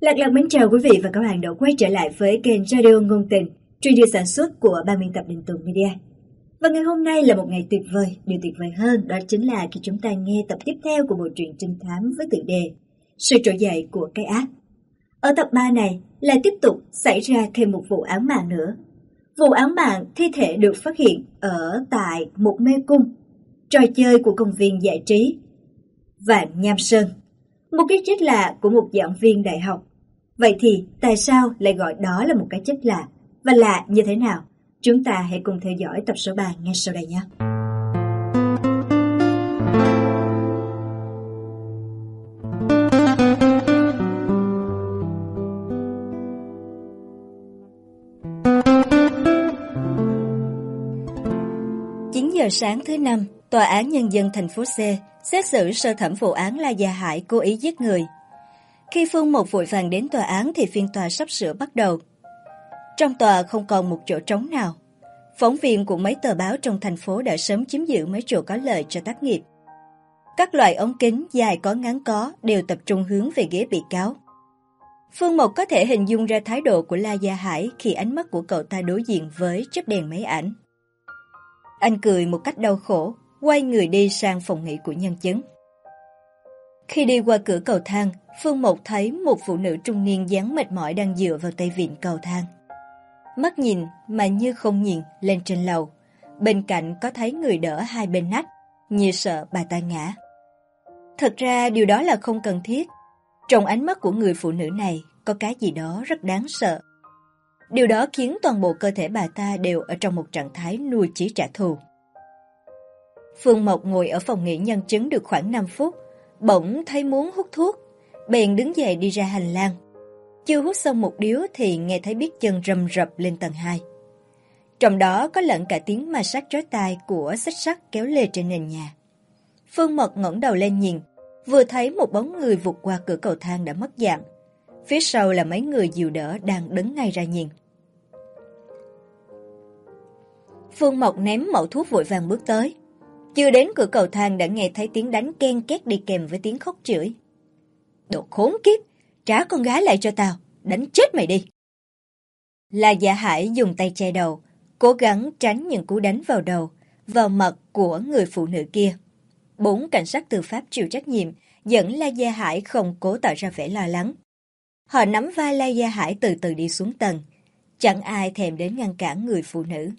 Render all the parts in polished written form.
Lạc Lạc mến chào quý vị và các bạn đã quay trở lại với kênh Radio Ngôn Tình, radio sản xuất của ban biên tập Đình Tùng Media. Và ngày hôm nay là một ngày tuyệt vời, điều tuyệt vời hơn đó chính là khi chúng ta nghe tập tiếp theo của bộ truyện trinh thám với tựa đề Sự trỗi dậy của cái ác. Ở tập 3 này lại tiếp tục xảy ra thêm một vụ án mạng nữa. Vụ án mạng thi thể được phát hiện ở tại một mê cung, trò chơi của công viên giải trí Vạn Nham Sơn. Một cái chết lạ của một giảng viên đại học. Vậy thì tại sao lại gọi đó là một cái chết lạ? Và lạ như thế nào? Chúng ta hãy cùng theo dõi tập số 3 ngay sau đây nhé. Giờ sáng thứ Năm, Tòa án Nhân dân thành phố C xét xử sơ thẩm vụ án La Gia Hải cố ý giết người. Khi Phương Mộc vội vàng đến tòa án thì phiên tòa sắp sửa bắt đầu. Trong tòa không còn một chỗ trống nào. Phóng viên của mấy tờ báo trong thành phố đã sớm chiếm giữ mấy chỗ có lợi cho tác nghiệp. Các loại ống kính dài có ngắn có đều tập trung hướng về ghế bị cáo. Phương Mộc có thể hình dung ra thái độ của La Gia Hải khi ánh mắt của cậu ta đối diện với chớp đèn máy ảnh. Anh cười một cách đau khổ, quay người đi sang phòng nghỉ của nhân chứng. Khi đi qua cửa cầu thang, Phương Mộc thấy một phụ nữ trung niên dáng mệt mỏi đang dựa vào tay vịn cầu thang. Mắt nhìn mà như không nhìn lên trên lầu. Bên cạnh có thấy người đỡ hai bên nách, như sợ bà ta ngã. Thật ra điều đó là không cần thiết. Trong ánh mắt của người phụ nữ này có cái gì đó rất đáng sợ. Điều đó khiến toàn bộ cơ thể bà ta đều ở trong một trạng thái nuôi chí trả thù. Phương Mộc ngồi ở phòng nghỉ nhân chứng được khoảng 5 phút, bỗng thấy muốn hút thuốc, bèn đứng dậy đi ra hành lang. Chưa hút xong một điếu thì nghe thấy biết chân rầm rập lên tầng 2. Trong đó có lẫn cả tiếng ma sát chói tai của xích sắt kéo lê trên nền nhà. Phương Mộc ngẩng đầu lên nhìn, vừa thấy một bóng người vụt qua cửa cầu thang đã mất dạng. Phía sau là mấy người dìu đỡ đang đứng ngay ra nhìn. Phương Mộc ném mẩu thuốc vội vàng bước tới. Chưa đến cửa cầu thang đã nghe thấy tiếng đánh ken két đi kèm với tiếng khóc chửi. Đồ khốn kiếp, trả con gái lại cho tao, đánh chết mày đi. La Gia Hải dùng tay che đầu, cố gắng tránh những cú đánh vào đầu, vào mặt của người phụ nữ kia. 4 cảnh sát tư pháp chịu trách nhiệm dẫn La Gia Hải không cố tạo ra vẻ lo lắng. Họ nắm vai La Gia Hải từ từ đi xuống tầng. Chẳng ai thèm đến ngăn cản người phụ nữ.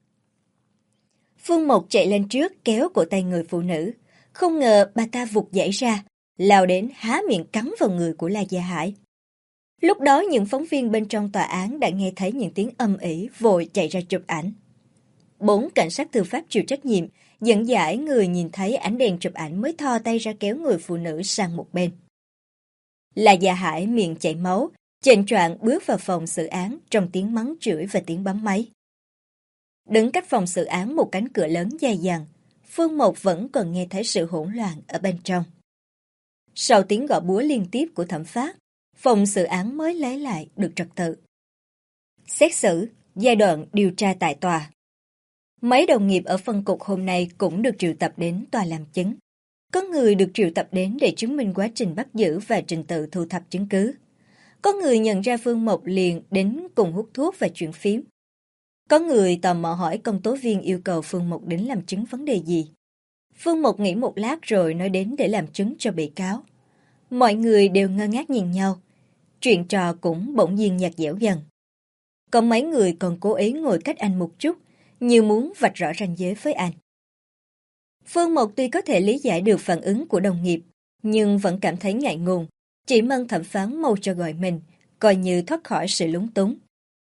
Phương Mộc chạy lên trước kéo cổ tay người phụ nữ. Không ngờ bà ta vụt dãy ra, lao đến há miệng cắn vào người của La Gia Hải. Lúc đó những phóng viên bên trong tòa án đã nghe thấy những tiếng âm ỉ vội chạy ra chụp ảnh. 4 cảnh sát tư pháp chịu trách nhiệm dẫn giải người nhìn thấy ánh đèn chụp ảnh mới thò tay ra kéo người phụ nữ sang một bên. La Gia Hải miệng chảy máu, chệnh choạng bước vào phòng xử án trong tiếng mắng chửi và tiếng bấm máy. Đứng cách phòng xử án một cánh cửa lớn dài dằng, Phương Mộc vẫn còn nghe thấy sự hỗn loạn ở bên trong. Sau tiếng gõ búa liên tiếp của thẩm phán, phòng xử án mới lấy lại được trật tự. Xét xử, giai đoạn điều tra tại tòa. Mấy đồng nghiệp ở phân cục hôm nay cũng được triệu tập đến tòa làm chứng. Có người được triệu tập đến để chứng minh quá trình bắt giữ và trình tự thu thập chứng cứ. Có người nhận ra Phương Mộc liền đến cùng hút thuốc và chuyện phím. Có người tò mò hỏi công tố viên yêu cầu Phương Mộc đến làm chứng vấn đề gì. Phương Mộc nghĩ một lát rồi nói đến để làm chứng cho bị cáo. Mọi người đều ngơ ngác nhìn nhau. Chuyện trò cũng bỗng nhiên nhạt nhẽo dần. Có mấy người còn cố ý ngồi cách anh một chút, như muốn vạch rõ ranh giới với anh. Phương Mộc tuy có thể lý giải được phản ứng của đồng nghiệp, nhưng vẫn cảm thấy ngại ngùng, chỉ mong thẩm phán mau cho gọi mình, coi như thoát khỏi sự lúng túng.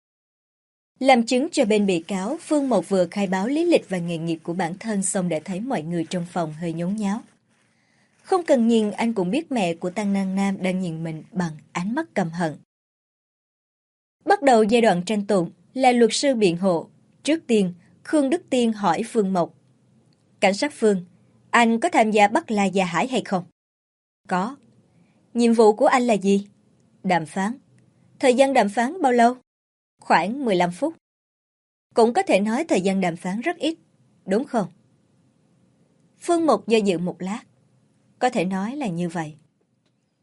Làm chứng cho bên bị cáo, Phương Mộc vừa khai báo lý lịch và nghề nghiệp của bản thân xong đã thấy mọi người trong phòng hơi nhốn nháo. Không cần nhìn anh cũng biết mẹ của Tăng Năng Nam đang nhìn mình bằng ánh mắt căm hận. Bắt đầu giai đoạn tranh tụng là luật sư biện hộ. Trước tiên, Khương Đức Tiên hỏi Phương Mộc. Cảnh sát Phương, anh có tham gia bắt La Gia Hải hay không? Có. Nhiệm vụ của anh là gì? Đàm phán. Thời gian đàm phán bao lâu? Khoảng 15 phút. Cũng có thể nói thời gian đàm phán rất ít, đúng không? Phương Mộc do dự một lát. Có thể nói là như vậy.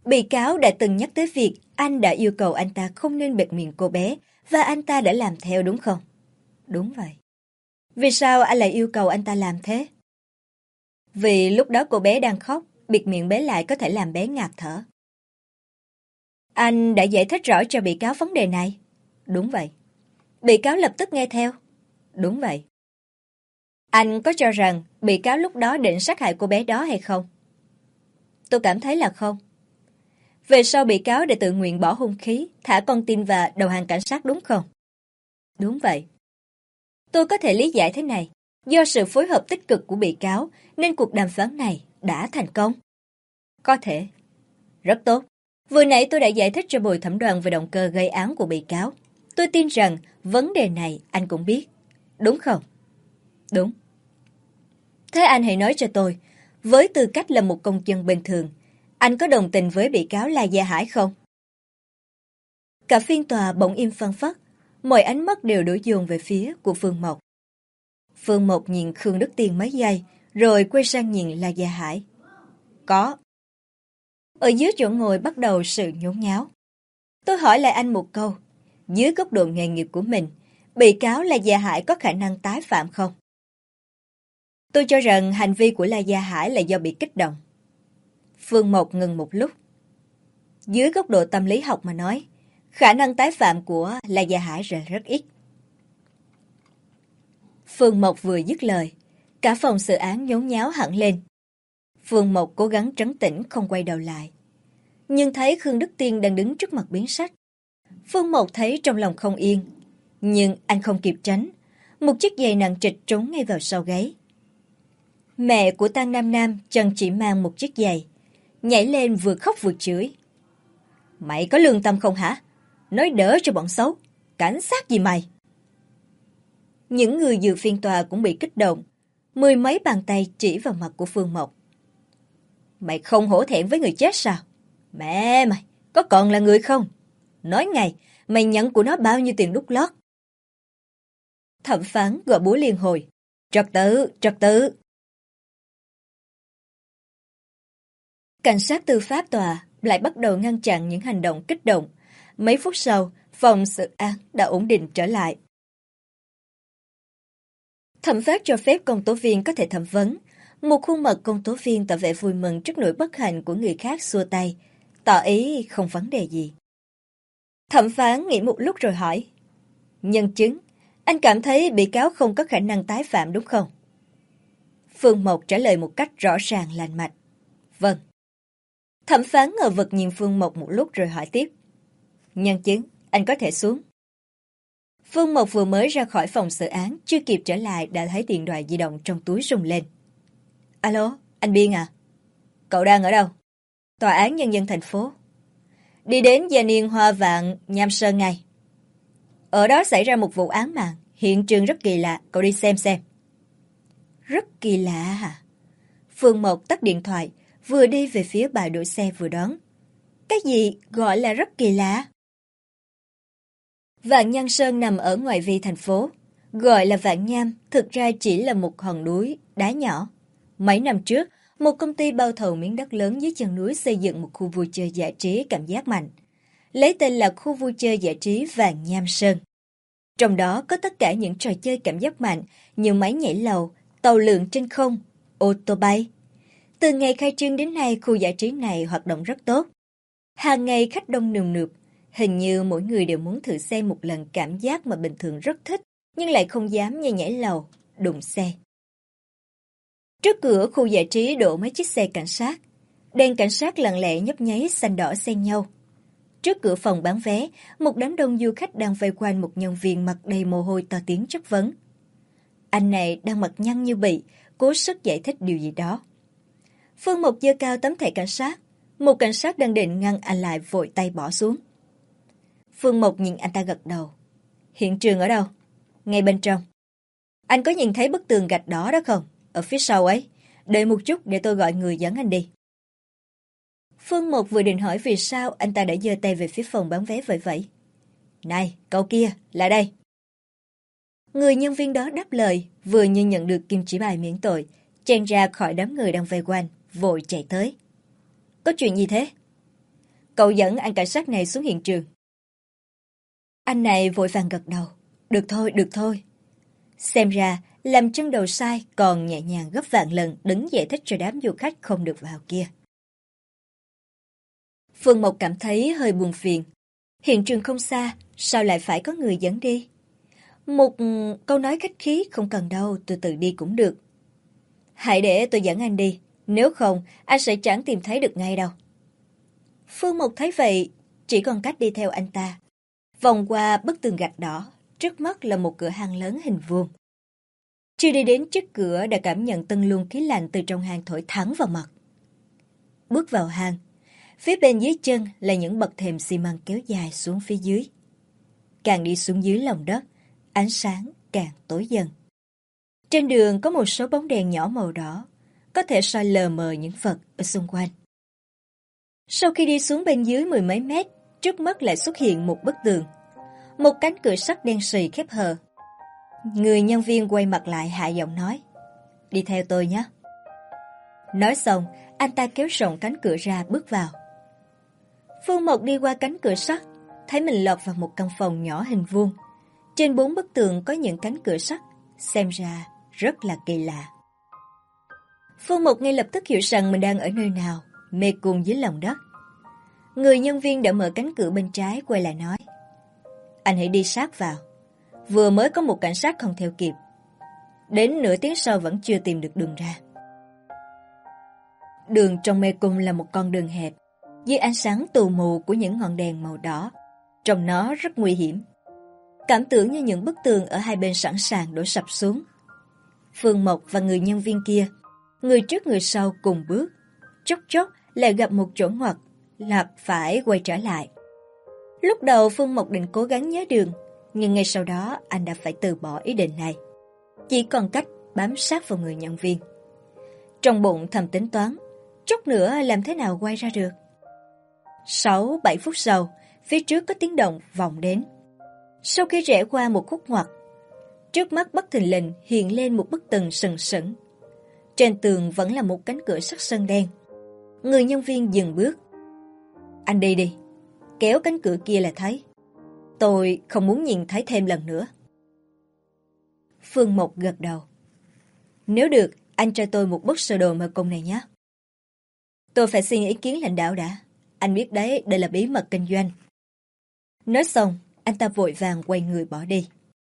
Bị cáo đã từng nhắc tới việc anh đã yêu cầu anh ta không nên bịt miệng cô bé và anh ta đã làm theo đúng không? Đúng vậy. Vì sao anh lại yêu cầu anh ta làm thế? Vì lúc đó cô bé đang khóc, bịt miệng bé lại có thể làm bé ngạt thở. Anh đã giải thích rõ cho bị cáo vấn đề này. Đúng vậy. Bị cáo lập tức nghe theo. Đúng vậy. Anh có cho rằng bị cáo lúc đó định sát hại cô bé đó hay không? Tôi cảm thấy là không. Về sau bị cáo đã tự nguyện bỏ hung khí, thả con tin và đầu hàng cảnh sát đúng không? Đúng vậy. Tôi có thể lý giải thế này. Do sự phối hợp tích cực của bị cáo nên cuộc đàm phán này đã thành công. Có thể. Rất tốt. Vừa nãy tôi đã giải thích cho bồi thẩm đoàn về động cơ gây án của bị cáo. Tôi tin rằng vấn đề này anh cũng biết. Đúng không? Đúng. Thế anh hãy nói cho tôi, với tư cách là một công dân bình thường, anh có đồng tình với bị cáo La Gia Hải không? Cả phiên tòa bỗng im phăng phắc, mọi ánh mắt đều đổ dồn về phía của Phương Mộc. Phương Mộc nhìn Khương Đức Tiên mấy giây, rồi quay sang nhìn La Gia Hải. Có. Ở dưới chỗ ngồi bắt đầu sự nhốn nháo. Tôi hỏi lại anh một câu, dưới góc độ nghề nghiệp của mình, bị cáo La Gia Hải có khả năng tái phạm không? Tôi cho rằng hành vi của La Gia Hải là do bị kích động. Phương Mộc ngừng một lúc. Dưới góc độ tâm lý học mà nói, khả năng tái phạm của La Gia Hải rất ít. Phương Mộc vừa dứt lời, cả phòng xử án nhốn nháo hẳn lên. Phương Mộc cố gắng trấn tĩnh không quay đầu lại. Nhưng thấy Khương Đức Tiên đang đứng trước mặt biến sách. Phương Mộc thấy trong lòng không yên. Nhưng anh không kịp tránh. Một chiếc giày nặng trịch trúng ngay vào sau gáy. Mẹ của Tăng Nam Nam chân chỉ mang một chiếc giày. Nhảy lên vừa khóc vừa chửi. Mày có lương tâm không hả? Nói đỡ cho bọn xấu. Cảnh sát gì mày? Những người dự phiên tòa cũng bị kích động. Mười mấy bàn tay chỉ vào mặt của Phương Mộc. Mày không hổ thẹn với người chết sao? Mẹ mày, có còn là người không? Nói ngay, mày nhận của nó bao nhiêu tiền đút lót? Thẩm phán gọi búa liên hồi. Trật tự, trật tự. Cảnh sát tư pháp tòa lại bắt đầu ngăn chặn những hành động kích động. Mấy phút sau, phòng xử án đã ổn định trở lại. Thẩm phán cho phép công tố viên có thể thẩm vấn. Một khuôn mặt công tố viên tỏ vẻ vui mừng trước nỗi bất hạnh của người khác xua tay, tỏ ý không vấn đề gì. Thẩm phán nghĩ một lúc rồi hỏi. Nhân chứng, anh cảm thấy bị cáo không có khả năng tái phạm đúng không? Phương Mộc trả lời một cách rõ ràng lành mạch. Vâng. Thẩm phán ngờ vực nhìn Phương Mộc một lúc rồi hỏi tiếp. Nhân chứng, anh có thể xuống. Phương Mộc vừa mới ra khỏi phòng xử án, chưa kịp trở lại đã thấy điện thoại di động trong túi rung lên. Alo, anh Biên à? Cậu đang ở đâu? Tòa án Nhân dân thành phố. Đi đến Gia Niên Hoa Vạn, Nham Sơn ngay. Ở đó xảy ra một vụ án mạng, hiện trường rất kỳ lạ, cậu đi xem. Rất kỳ lạ hả? Phương Mộc tắt điện thoại, vừa đi về phía bãi đỗ xe vừa đón. Cái gì gọi là rất kỳ lạ? Vạn Nham Sơn nằm ở ngoại vi thành phố. Gọi là Vạn Nham, thực ra chỉ là một hòn núi, đá nhỏ. Mấy năm trước, một công ty bao thầu miếng đất lớn dưới chân núi xây dựng một khu vui chơi giải trí cảm giác mạnh. Lấy tên là khu vui chơi giải trí Vạn Nham Sơn. Trong đó có tất cả những trò chơi cảm giác mạnh như máy nhảy lầu, tàu lượn trên không, ô tô bay. Từ ngày khai trương đến nay, khu giải trí này hoạt động rất tốt. Hàng ngày khách đông nườm nượp, hình như mỗi người đều muốn thử xem một lần cảm giác mà bình thường rất thích, nhưng lại không dám như nhảy lầu, đụng xe. Trước cửa khu giải trí đổ mấy chiếc xe cảnh sát. Đèn cảnh sát lặng lẽ nhấp nháy xanh đỏ xen nhau. Trước cửa phòng bán vé, một đám đông du khách đang vây quanh một nhân viên mặt đầy mồ hôi to tiếng chất vấn. Anh này đang mặt nhăn như bị, cố sức giải thích điều gì đó. Phương Mộc giơ cao tấm thẻ cảnh sát. Một cảnh sát đang định ngăn anh lại vội tay bỏ xuống. Phương Mộc nhìn anh ta gật đầu. Hiện trường ở đâu? Ngay bên trong. Anh có nhìn thấy bức tường gạch đỏ đó không? Ở phía sau ấy. Đợi một chút để tôi gọi người dẫn anh đi. Phương Mộc vừa định hỏi vì sao anh ta đã giơ tay về phía phòng bán vé vậy. Này, cậu kia, lại đây. Người nhân viên đó đáp lời, vừa như nhận được kim chỉ bài miễn tội, chen ra khỏi đám người đang vây quanh, vội chạy tới. Có chuyện gì thế? Cậu dẫn anh cảnh sát này xuống hiện trường. Anh này vội vàng gật đầu. Được thôi, được thôi. Xem ra, làm chân đầu sai còn nhẹ nhàng gấp vạn lần đứng giải thích cho đám du khách không được vào kia. Phương Mộc cảm thấy hơi buồn phiền. Hiện trường không xa, sao lại phải có người dẫn đi? Một câu nói khách khí không cần đâu, tôi tự đi cũng được. Hãy để tôi dẫn anh đi, nếu không anh sẽ chẳng tìm thấy được ngay đâu. Phương Mộc thấy vậy, chỉ còn cách đi theo anh ta. Vòng qua bức tường gạch đỏ, trước mắt là một cửa hàng lớn hình vuông. Chưa đi đến trước cửa đã cảm nhận từng luồng khí lạnh từ trong hang thổi thẳng vào mặt. Bước vào hang, phía bên dưới chân là những bậc thềm xi măng kéo dài xuống phía dưới. Càng đi xuống dưới lòng đất, ánh sáng càng tối dần. Trên đường có một số bóng đèn nhỏ màu đỏ, có thể soi lờ mờ những vật ở xung quanh. Sau khi đi xuống bên dưới mười mấy mét, trước mắt lại xuất hiện một bức tường. Một cánh cửa sắt đen sì khép hờ. Người nhân viên quay mặt lại hạ giọng nói, đi theo tôi nhé. Nói xong, anh ta kéo rộng cánh cửa ra bước vào. Phương Mộc đi qua cánh cửa sắt, thấy mình lọt vào một căn phòng nhỏ hình vuông. Trên 4 bức tường có những cánh cửa sắt, xem ra rất là kỳ lạ. Phương Mộc ngay lập tức hiểu rằng mình đang ở nơi nào, mê cung dưới lòng đất. Người nhân viên đã mở cánh cửa bên trái quay lại nói, anh hãy đi sát vào. Vừa mới có một cảnh sát không theo kịp. Đến nửa tiếng sau vẫn chưa tìm được đường ra. Đường trong mê cung là một con đường hẹp, dưới ánh sáng tù mù của những ngọn đèn màu đỏ. Trông nó rất nguy hiểm. Cảm tưởng như những bức tường ở hai bên sẵn sàng đổ sập xuống. Phương Mộc và người nhân viên kia, người trước người sau cùng bước. Chốc chốc lại gặp một chỗ ngoặt, lạc phải quay trở lại. Lúc đầu Phương Mộc định cố gắng nhớ đường, nhưng ngay sau đó anh đã phải từ bỏ ý định này. Chỉ còn cách bám sát vào người nhân viên. Trong bụng thầm tính toán, chút nữa làm thế nào quay ra được. 6-7 phút sau, phía trước có tiếng động vọng đến. Sau khi rẽ qua một khúc ngoặt, trước mắt bất thình lình hiện lên một bức tường sừng sững. Trên tường vẫn là một cánh cửa sắt sơn đen. Người nhân viên dừng bước. Anh đi đi, kéo cánh cửa kia là thấy. Tôi không muốn nhìn thấy thêm lần nữa. Phương Mộc gật đầu. Nếu được, anh cho tôi một bức sơ đồ mê cung này nhé. Tôi phải xin ý kiến lãnh đạo đã. Anh biết đấy, đây là bí mật kinh doanh. Nói xong, anh ta vội vàng quay người bỏ đi.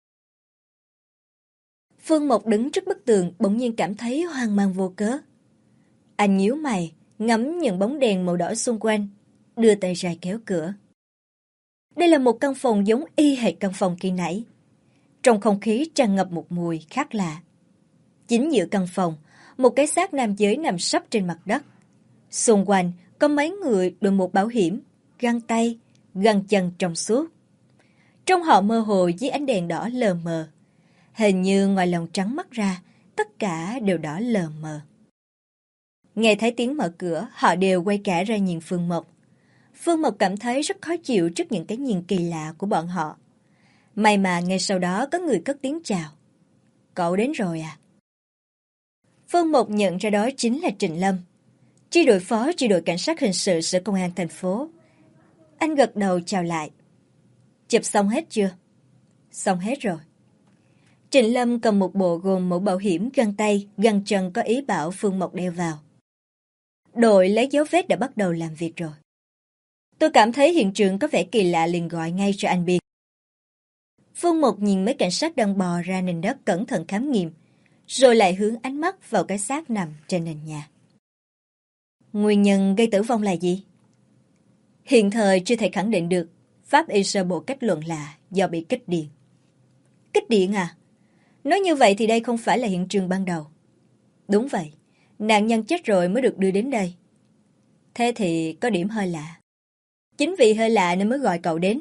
Phương Mộc đứng trước bức tường bỗng nhiên cảm thấy hoang mang vô cớ. Anh nhíu mày, ngắm những bóng đèn màu đỏ xung quanh, đưa tay ra kéo cửa. Đây là một căn phòng giống y hệt căn phòng khi nãy. Trong không khí tràn ngập một mùi khác lạ. Chính giữa căn phòng, một cái xác nam giới nằm sấp trên mặt đất. Xung quanh có mấy người đội mũ bảo hiểm, găng tay, găng chân trong suốt. Trong họ mơ hồ dưới ánh đèn đỏ lờ mờ. Hình như ngoài lòng trắng mắt ra, tất cả đều đỏ lờ mờ. Nghe thấy tiếng mở cửa, họ đều quay cả ra nhìn Phương Mộc. Phương Mộc cảm thấy rất khó chịu trước những cái nhìn kỳ lạ của bọn họ. May mà ngay sau đó có người cất tiếng chào. Cậu đến rồi à? Phương Mộc nhận ra đó chính là Trịnh Lâm, chi đội phó chi đội cảnh sát hình sự sở công an thành phố. Anh gật đầu chào lại. Chụp xong hết chưa? Xong hết rồi. Trịnh Lâm cầm một bộ gồm mũ bảo hiểm, găng tay, găng chân có ý bảo Phương Mộc đeo vào. Đội lấy dấu vết đã bắt đầu làm việc rồi. Tôi cảm thấy hiện trường có vẻ kỳ lạ liền gọi ngay cho anh biết. Phương Mộc nhìn mấy cảnh sát đang bò ra nền đất cẩn thận khám nghiệm, rồi lại hướng ánh mắt vào cái xác nằm trên nền nhà. Nguyên nhân gây tử vong là gì? Hiện thời chưa thể khẳng định được. Pháp y sơ bộ kết luận là do bị kích điện. Kích điện à? Nói như vậy thì đây không phải là hiện trường ban đầu. Đúng vậy, nạn nhân chết rồi mới được đưa đến đây. Thế thì có điểm hơi lạ. Chính vì hơi lạ nên mới gọi cậu đến.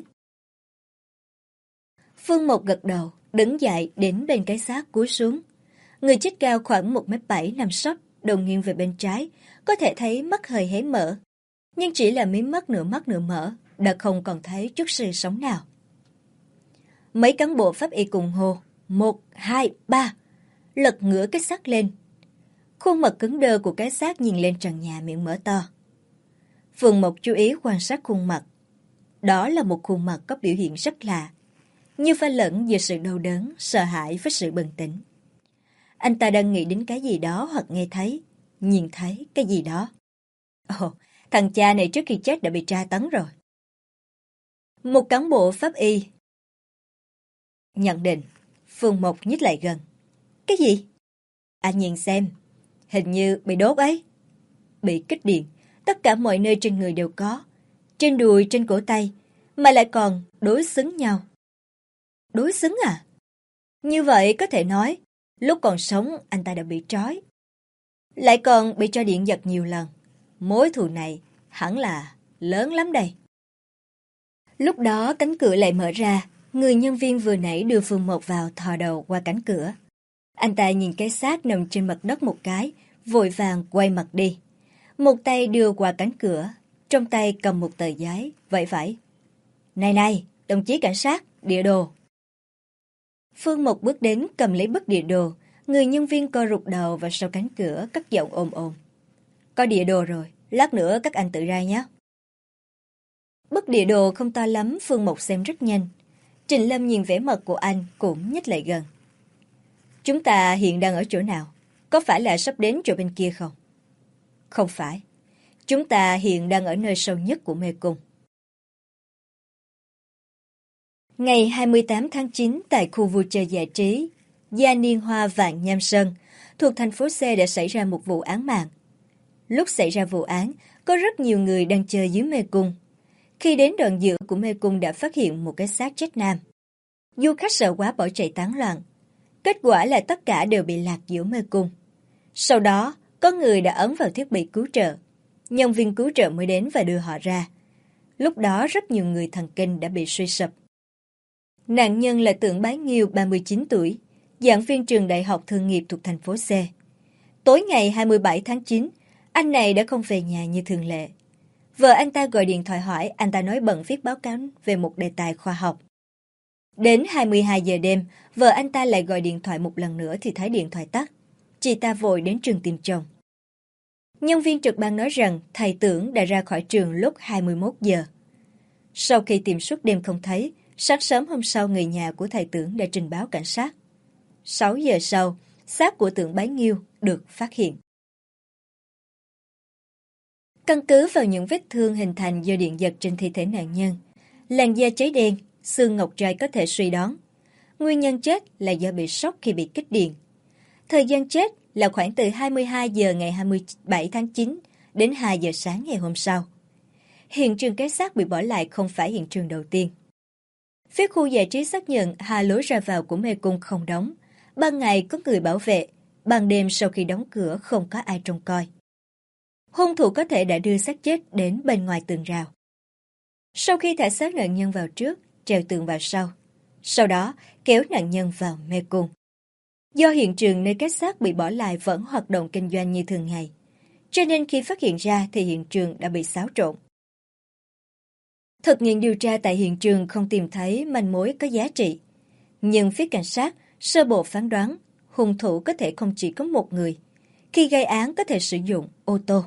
Phương Mộc gật đầu, đứng dậy đến bên cái xác cúi xuống. Người chết cao khoảng 1m7 nằm sấp, đầu nghiêng về bên trái, có thể thấy mắt hơi hé mở. Nhưng chỉ là mí mắt nửa mở, đã không còn thấy chút sự sống nào. Mấy cán bộ pháp y cùng hô, 1, 2, 3, lật ngửa cái xác lên. Khuôn mặt cứng đơ của cái xác nhìn lên trần nhà miệng mở to. Phương Mộc chú ý quan sát khuôn mặt. Đó là một khuôn mặt có biểu hiện rất lạ, như pha lẫn giữa sự đau đớn, sợ hãi với sự bừng tỉnh. Anh ta đang nghĩ đến cái gì đó hoặc nghe thấy, nhìn thấy cái gì đó. Ồ, thằng cha này trước khi chết đã bị tra tấn rồi. Một cán bộ pháp y nhận định. Phương Mộc nhích lại gần. Cái gì? Anh nhìn xem. Hình như bị đốt ấy. Bị kích điện. Tất cả mọi nơi trên người đều có. Trên đùi, trên cổ tay. Mà lại còn đối xứng nhau. Đối xứng à? Như vậy có thể nói, lúc còn sống anh ta đã bị trói. Lại còn bị cho điện giật nhiều lần. Mối thù này hẳn là lớn lắm đây. Lúc đó cánh cửa lại mở ra. Người nhân viên vừa nãy đưa Phương Mộc vào thò đầu qua cánh cửa. Anh ta nhìn cái xác nằm trên mặt đất một cái, vội vàng quay mặt đi. Một tay đưa qua cánh cửa, trong tay cầm một tờ giấy, vẫy vẫy. Này này, đồng chí cảnh sát, địa đồ. Phương Mộc bước đến cầm lấy bức địa đồ, người nhân viên co rụt đầu vào sau cánh cửa, cất giọng ồm ồm. Có địa đồ rồi, lát nữa các anh tự ra nhé. Bức địa đồ không to lắm, Phương Mộc xem rất nhanh. Trình Lâm nhìn vẻ mặt của anh cũng nhích lại gần. Chúng ta hiện đang ở chỗ nào? Có phải là sắp đến chỗ bên kia không? Không phải. Chúng ta hiện đang ở nơi sâu nhất của mê cung. Ngày 28 tháng 9 tại khu vui chơi giải trí Gia Niên Hoa Vạn Nham Sơn thuộc thành phố C đã xảy ra một vụ án mạng. Lúc xảy ra vụ án, có rất nhiều người đang chơi dưới mê cung. Khi đến đoạn giữa của mê cung đã phát hiện một cái xác chết nam. Du khách sợ quá bỏ chạy tán loạn. Kết quả là tất cả đều bị lạc giữa mê cung. Sau đó, có người đã ấn vào thiết bị cứu trợ. Nhân viên cứu trợ mới đến và đưa họ ra. Lúc đó rất nhiều người thần kinh đã bị suy sụp. Nạn nhân là Tưởng Bá Nghiêu, 39 tuổi, giảng viên trường đại học thương nghiệp thuộc thành phố C. Tối ngày 27 tháng 9, anh này đã không về nhà như thường lệ. Vợ anh ta gọi điện thoại hỏi, anh ta nói bận viết báo cáo về một đề tài khoa học. Đến 22 giờ đêm, vợ anh ta lại gọi điện thoại một lần nữa thì thấy điện thoại tắt. Chị ta vội đến trường tìm chồng. Nhân viên trực ban nói rằng thầy Tưởng đã ra khỏi trường lúc 21 giờ. Sau khi tìm suốt đêm không thấy, sáng sớm hôm sau người nhà của thầy Tưởng đã trình báo cảnh sát. 6 giờ sau, xác của Tưởng Bá Nghiêu được phát hiện. Căn cứ vào những vết thương hình thành do điện giật trên thi thể nạn nhân, làn da cháy đen, xương ngọc trai có thể suy đoán. Nguyên nhân chết là do bị sốc khi bị kích điện. Thời gian chết là khoảng từ 22 giờ ngày 27 tháng 9 đến 2 giờ sáng ngày hôm sau. Hiện trường cái xác bị bỏ lại không phải hiện trường đầu tiên. Phía khu giải trí xác nhận hai lối ra vào của mê cung không đóng. Ban ngày có người bảo vệ, ban đêm sau khi đóng cửa không có ai trông coi. Hung thủ có thể đã đưa xác chết đến bên ngoài tường rào. Sau khi thả xác nạn nhân vào trước, treo tường vào sau đó kéo nạn nhân vào mê cung. Do hiện trường nơi cái xác bị bỏ lại vẫn hoạt động kinh doanh như thường ngày, cho nên khi phát hiện ra thì hiện trường đã bị xáo trộn. Thực nghiệm điều tra tại hiện trường không tìm thấy manh mối có giá trị, nhưng phía cảnh sát sơ bộ phán đoán hung thủ có thể không chỉ có một người, khi gây án có thể sử dụng ô tô.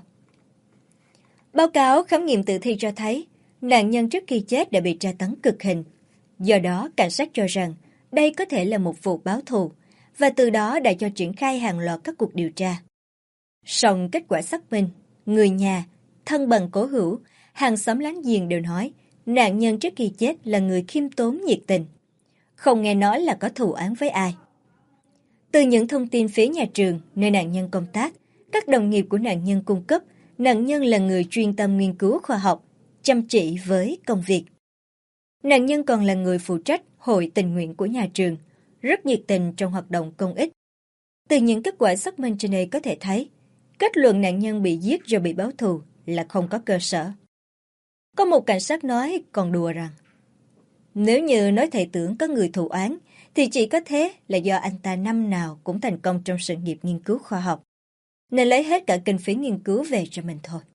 Báo cáo khám nghiệm tử thi cho thấy nạn nhân trước khi chết đã bị tra tấn cực hình. Do đó, cảnh sát cho rằng đây có thể là một vụ báo thù, và từ đó đã cho triển khai hàng loạt các cuộc điều tra. Song kết quả xác minh, người nhà, thân bằng cố hữu, hàng xóm láng giềng đều nói nạn nhân trước khi chết là người khiêm tốn nhiệt tình, không nghe nói là có thù oán với ai. Từ những thông tin phía nhà trường, nơi nạn nhân công tác, các đồng nghiệp của nạn nhân cung cấp, nạn nhân là người chuyên tâm nghiên cứu khoa học, chăm chỉ với công việc. Nạn nhân còn là người phụ trách hội tình nguyện của nhà trường, rất nhiệt tình trong hoạt động công ích. Từ những kết quả xác minh trên đây có thể thấy, kết luận nạn nhân bị giết do bị báo thù là không có cơ sở. Có một cảnh sát nói còn đùa rằng, nếu như nói thầy Tưởng có người thù oán, thì chỉ có thế là do anh ta năm nào cũng thành công trong sự nghiệp nghiên cứu khoa học, nên lấy hết cả kinh phí nghiên cứu về cho mình thôi.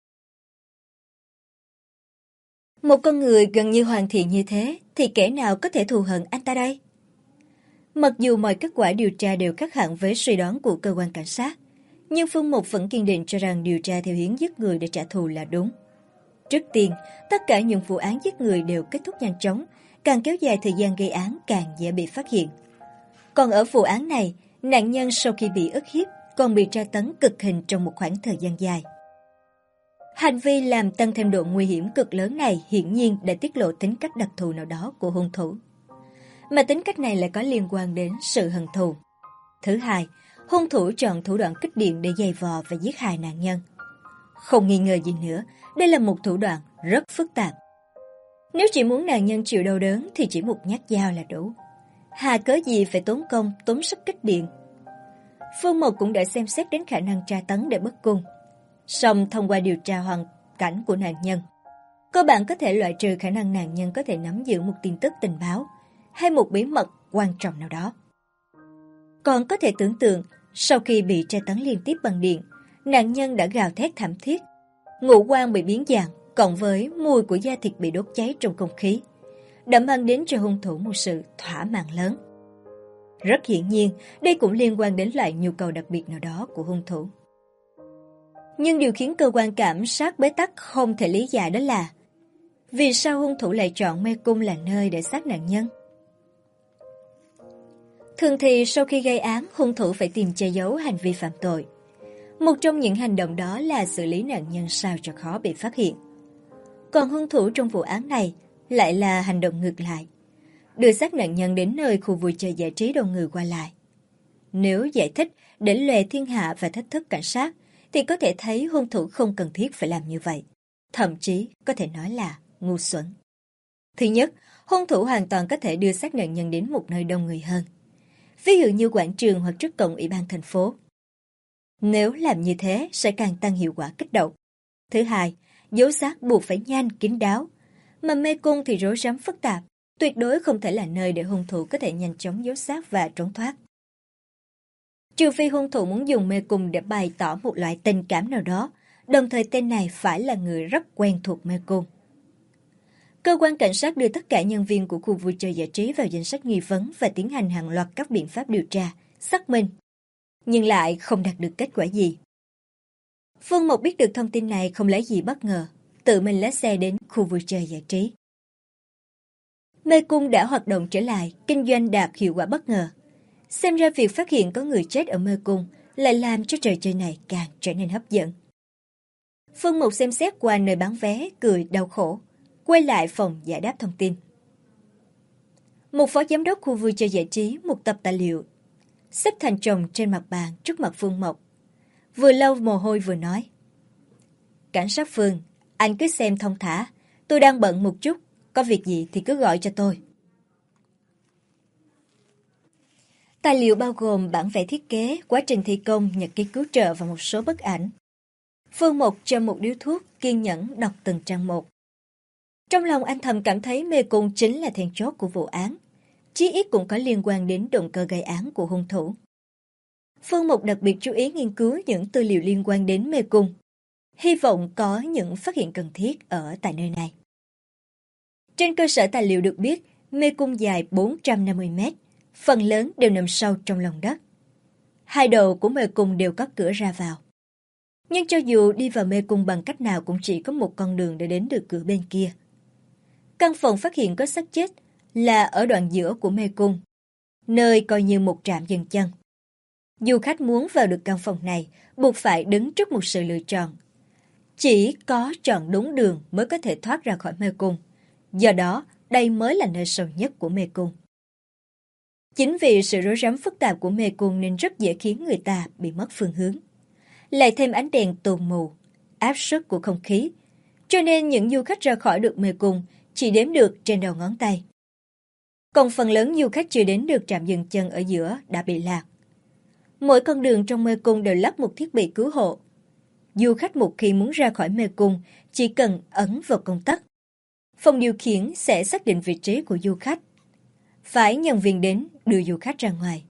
Một con người gần như hoàn thiện như thế, thì kẻ nào có thể thù hận anh ta đây? Mặc dù mọi kết quả điều tra đều khác hẳn với suy đoán của cơ quan cảnh sát, nhưng Phương Mục vẫn kiên định cho rằng điều tra theo hướng giết người để trả thù là đúng. Trước tiên, tất cả những vụ án giết người đều kết thúc nhanh chóng, càng kéo dài thời gian gây án càng dễ bị phát hiện. Còn ở vụ án này, nạn nhân sau khi bị ức hiếp còn bị tra tấn cực hình trong một khoảng thời gian dài. Hành vi làm tăng thêm độ nguy hiểm cực lớn này hiển nhiên đã tiết lộ tính cách đặc thù nào đó của hung thủ. Mà tính cách này lại có liên quan đến sự hận thù. Thứ hai, hung thủ chọn thủ đoạn kích điện để giày vò và giết hại nạn nhân. Không nghi ngờ gì nữa, đây là một thủ đoạn rất phức tạp. Nếu chỉ muốn nạn nhân chịu đau đớn thì chỉ một nhát dao là đủ. Hà cớ gì phải tốn công, tốn sức kích điện. Phương Mộc cũng đã xem xét đến khả năng tra tấn để bức cung. Song thông qua điều tra hoàn cảnh của nạn nhân, cơ bản có thể loại trừ khả năng nạn nhân có thể nắm giữ một tin tức tình báo hay một bí mật quan trọng nào đó. Còn có thể tưởng tượng, sau khi bị tra tấn liên tiếp bằng điện, nạn nhân đã gào thét thảm thiết, ngũ quan bị biến dạng, cộng với mùi của da thịt bị đốt cháy trong không khí, đã mang đến cho hung thủ một sự thỏa mãn lớn. Rất hiển nhiên, đây cũng liên quan đến loại nhu cầu đặc biệt nào đó của hung thủ. Nhưng điều khiến cơ quan cảnh sát bế tắc không thể lý giải đó là vì sao hung thủ lại chọn mê cung là nơi để sát nạn nhân? Thường thì sau khi gây án, hung thủ phải tìm che giấu hành vi phạm tội. Một trong những hành động đó là xử lý nạn nhân sao cho khó bị phát hiện. Còn hung thủ trong vụ án này lại là hành động ngược lại, đưa xác nạn nhân đến nơi khu vui chơi giải trí đông người qua lại. Nếu giải thích để lòe thiên hạ và thách thức cảnh sát, thì có thể thấy hung thủ không cần thiết phải làm như vậy. Thậm chí có thể nói là ngu xuẩn. Thứ nhất, hung thủ hoàn toàn có thể đưa xác nạn nhân đến một nơi đông người hơn. Ví dụ như quảng trường hoặc trước cổng ủy ban thành phố. Nếu làm như thế sẽ càng tăng hiệu quả kích động. Thứ hai, giấu xác buộc phải nhanh, kín đáo. Mà mê cung thì rối rắm phức tạp, tuyệt đối không thể là nơi để hung thủ có thể nhanh chóng giấu xác và trốn thoát. Trừ phi hung thủ muốn dùng mê cung để bày tỏ một loại tình cảm nào đó, đồng thời tên này phải là người rất quen thuộc mê cung. Cơ quan cảnh sát đưa tất cả nhân viên của khu vui chơi giải trí vào danh sách nghi vấn và tiến hành hàng loạt các biện pháp điều tra, xác minh, nhưng lại không đạt được kết quả gì. Phương Mộc biết được thông tin này không lấy gì bất ngờ, tự mình lái xe đến khu vui chơi giải trí. Mê cung đã hoạt động trở lại, kinh doanh đạt hiệu quả bất ngờ. Xem ra việc phát hiện có người chết ở mê cung lại làm cho trò chơi này càng trở nên hấp dẫn. Phương Mộc xem xét qua nơi bán vé, cười đau khổ, quay lại phòng giải đáp thông tin. Một phó giám đốc khu vui chơi giải trí, một tập tài liệu xếp thành chồng trên mặt bàn trước mặt Phương Mộc. Vừa lau mồ hôi vừa nói: "Cảnh sát Phương, anh cứ xem thong thả, tôi đang bận một chút, có việc gì thì cứ gọi cho tôi." Tài liệu bao gồm bản vẽ thiết kế, quá trình thi công, nhật ký cứu trợ và một số bức ảnh. Phương Mộc châm một điếu thuốc, kiên nhẫn đọc từng trang một. Trong lòng anh thầm cảm thấy mê cung chính là then chốt của vụ án, chí ít cũng có liên quan đến động cơ gây án của hung thủ. Phương Mộc đặc biệt chú ý nghiên cứu những tư liệu liên quan đến mê cung, hy vọng có những phát hiện cần thiết ở tại nơi này. Trên cơ sở tài liệu được biết, mê cung dài 450 mét, phần lớn đều nằm sâu trong lòng đất. Hai đầu của mê cung đều có cửa ra vào. Nhưng cho dù đi vào mê cung bằng cách nào cũng chỉ có một con đường để đến được cửa bên kia. Căn phòng phát hiện có xác chết là ở đoạn giữa của mê cung, nơi coi như một trạm dừng chân. Du khách muốn vào được căn phòng này buộc phải đứng trước một sự lựa chọn. Chỉ có chọn đúng đường mới có thể thoát ra khỏi mê cung. Do đó, đây mới là nơi sâu nhất của mê cung. Chính vì sự rối rắm phức tạp của mê cung nên rất dễ khiến người ta bị mất phương hướng. Lại thêm ánh đèn tù mù, áp suất của không khí, cho nên những du khách ra khỏi được mê cung chỉ đếm được trên đầu ngón tay. Còn phần lớn du khách chưa đến được trạm dừng chân ở giữa đã bị lạc. Mỗi con đường trong mê cung đều lắp một thiết bị cứu hộ. Du khách một khi muốn ra khỏi mê cung chỉ cần ấn vào công tắc. Phòng điều khiển sẽ xác định vị trí của du khách. Phải nhân viên đến đưa du khách ra ngoài.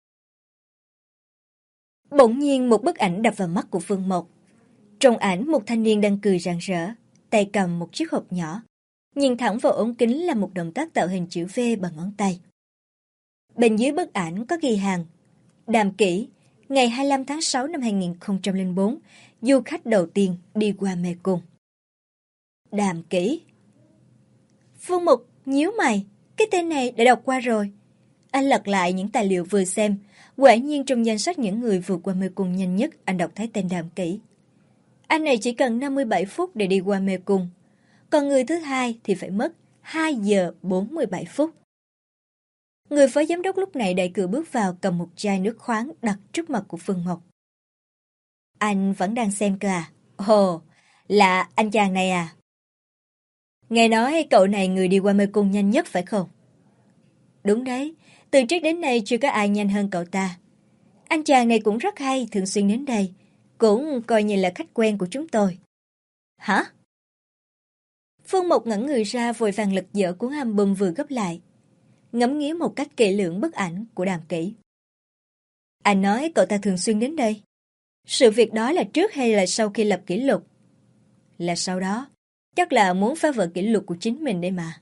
Bỗng nhiên một bức ảnh đập vào mắt của Phương Mộc. Trong ảnh một thanh niên đang cười rạng rỡ, tay cầm một chiếc hộp nhỏ. Nhìn thẳng vào ống kính là một động tác tạo hình chữ V bằng ngón tay. Bên dưới bức ảnh có ghi hàng: Đàm Kỷ, ngày 25 tháng 6 năm 2004, du khách đầu tiên đi qua mê cung. Đàm Kỹ. Phương Mục nhíu mày, cái tên này đã đọc qua rồi. Anh lật lại những tài liệu vừa xem, quả nhiên trong danh sách những người vượt qua mê cung nhanh nhất, anh đọc thấy tên Đàm Kỹ. Anh này chỉ cần 57 phút để đi qua mê cung, còn người thứ hai thì phải mất 2 giờ 47 phút. Người phó giám đốc lúc này đẩy cửa bước vào, cầm một chai nước khoáng đặt trước mặt của Phương Mộc. Anh vẫn đang xem cơ à? Ồ, là anh chàng này à? Nghe nói cậu này người đi qua mê cung nhanh nhất phải không? Đúng đấy, từ trước đến nay chưa có ai nhanh hơn cậu ta. Anh chàng này cũng rất hay, thường xuyên đến đây, cũng coi như là khách quen của chúng tôi. Hả? Phương Mộc ngẩn người ra, vội vàng lật dở cuốn album vừa gấp lại, ngắm nghía một cách kỹ lưỡng bức ảnh của Đàm Kỹ. Anh nói cậu ta thường xuyên đến đây. Sự việc đó là trước hay là sau khi lập kỷ lục? Là sau đó. Chắc là muốn phá vỡ kỷ lục của chính mình đây mà.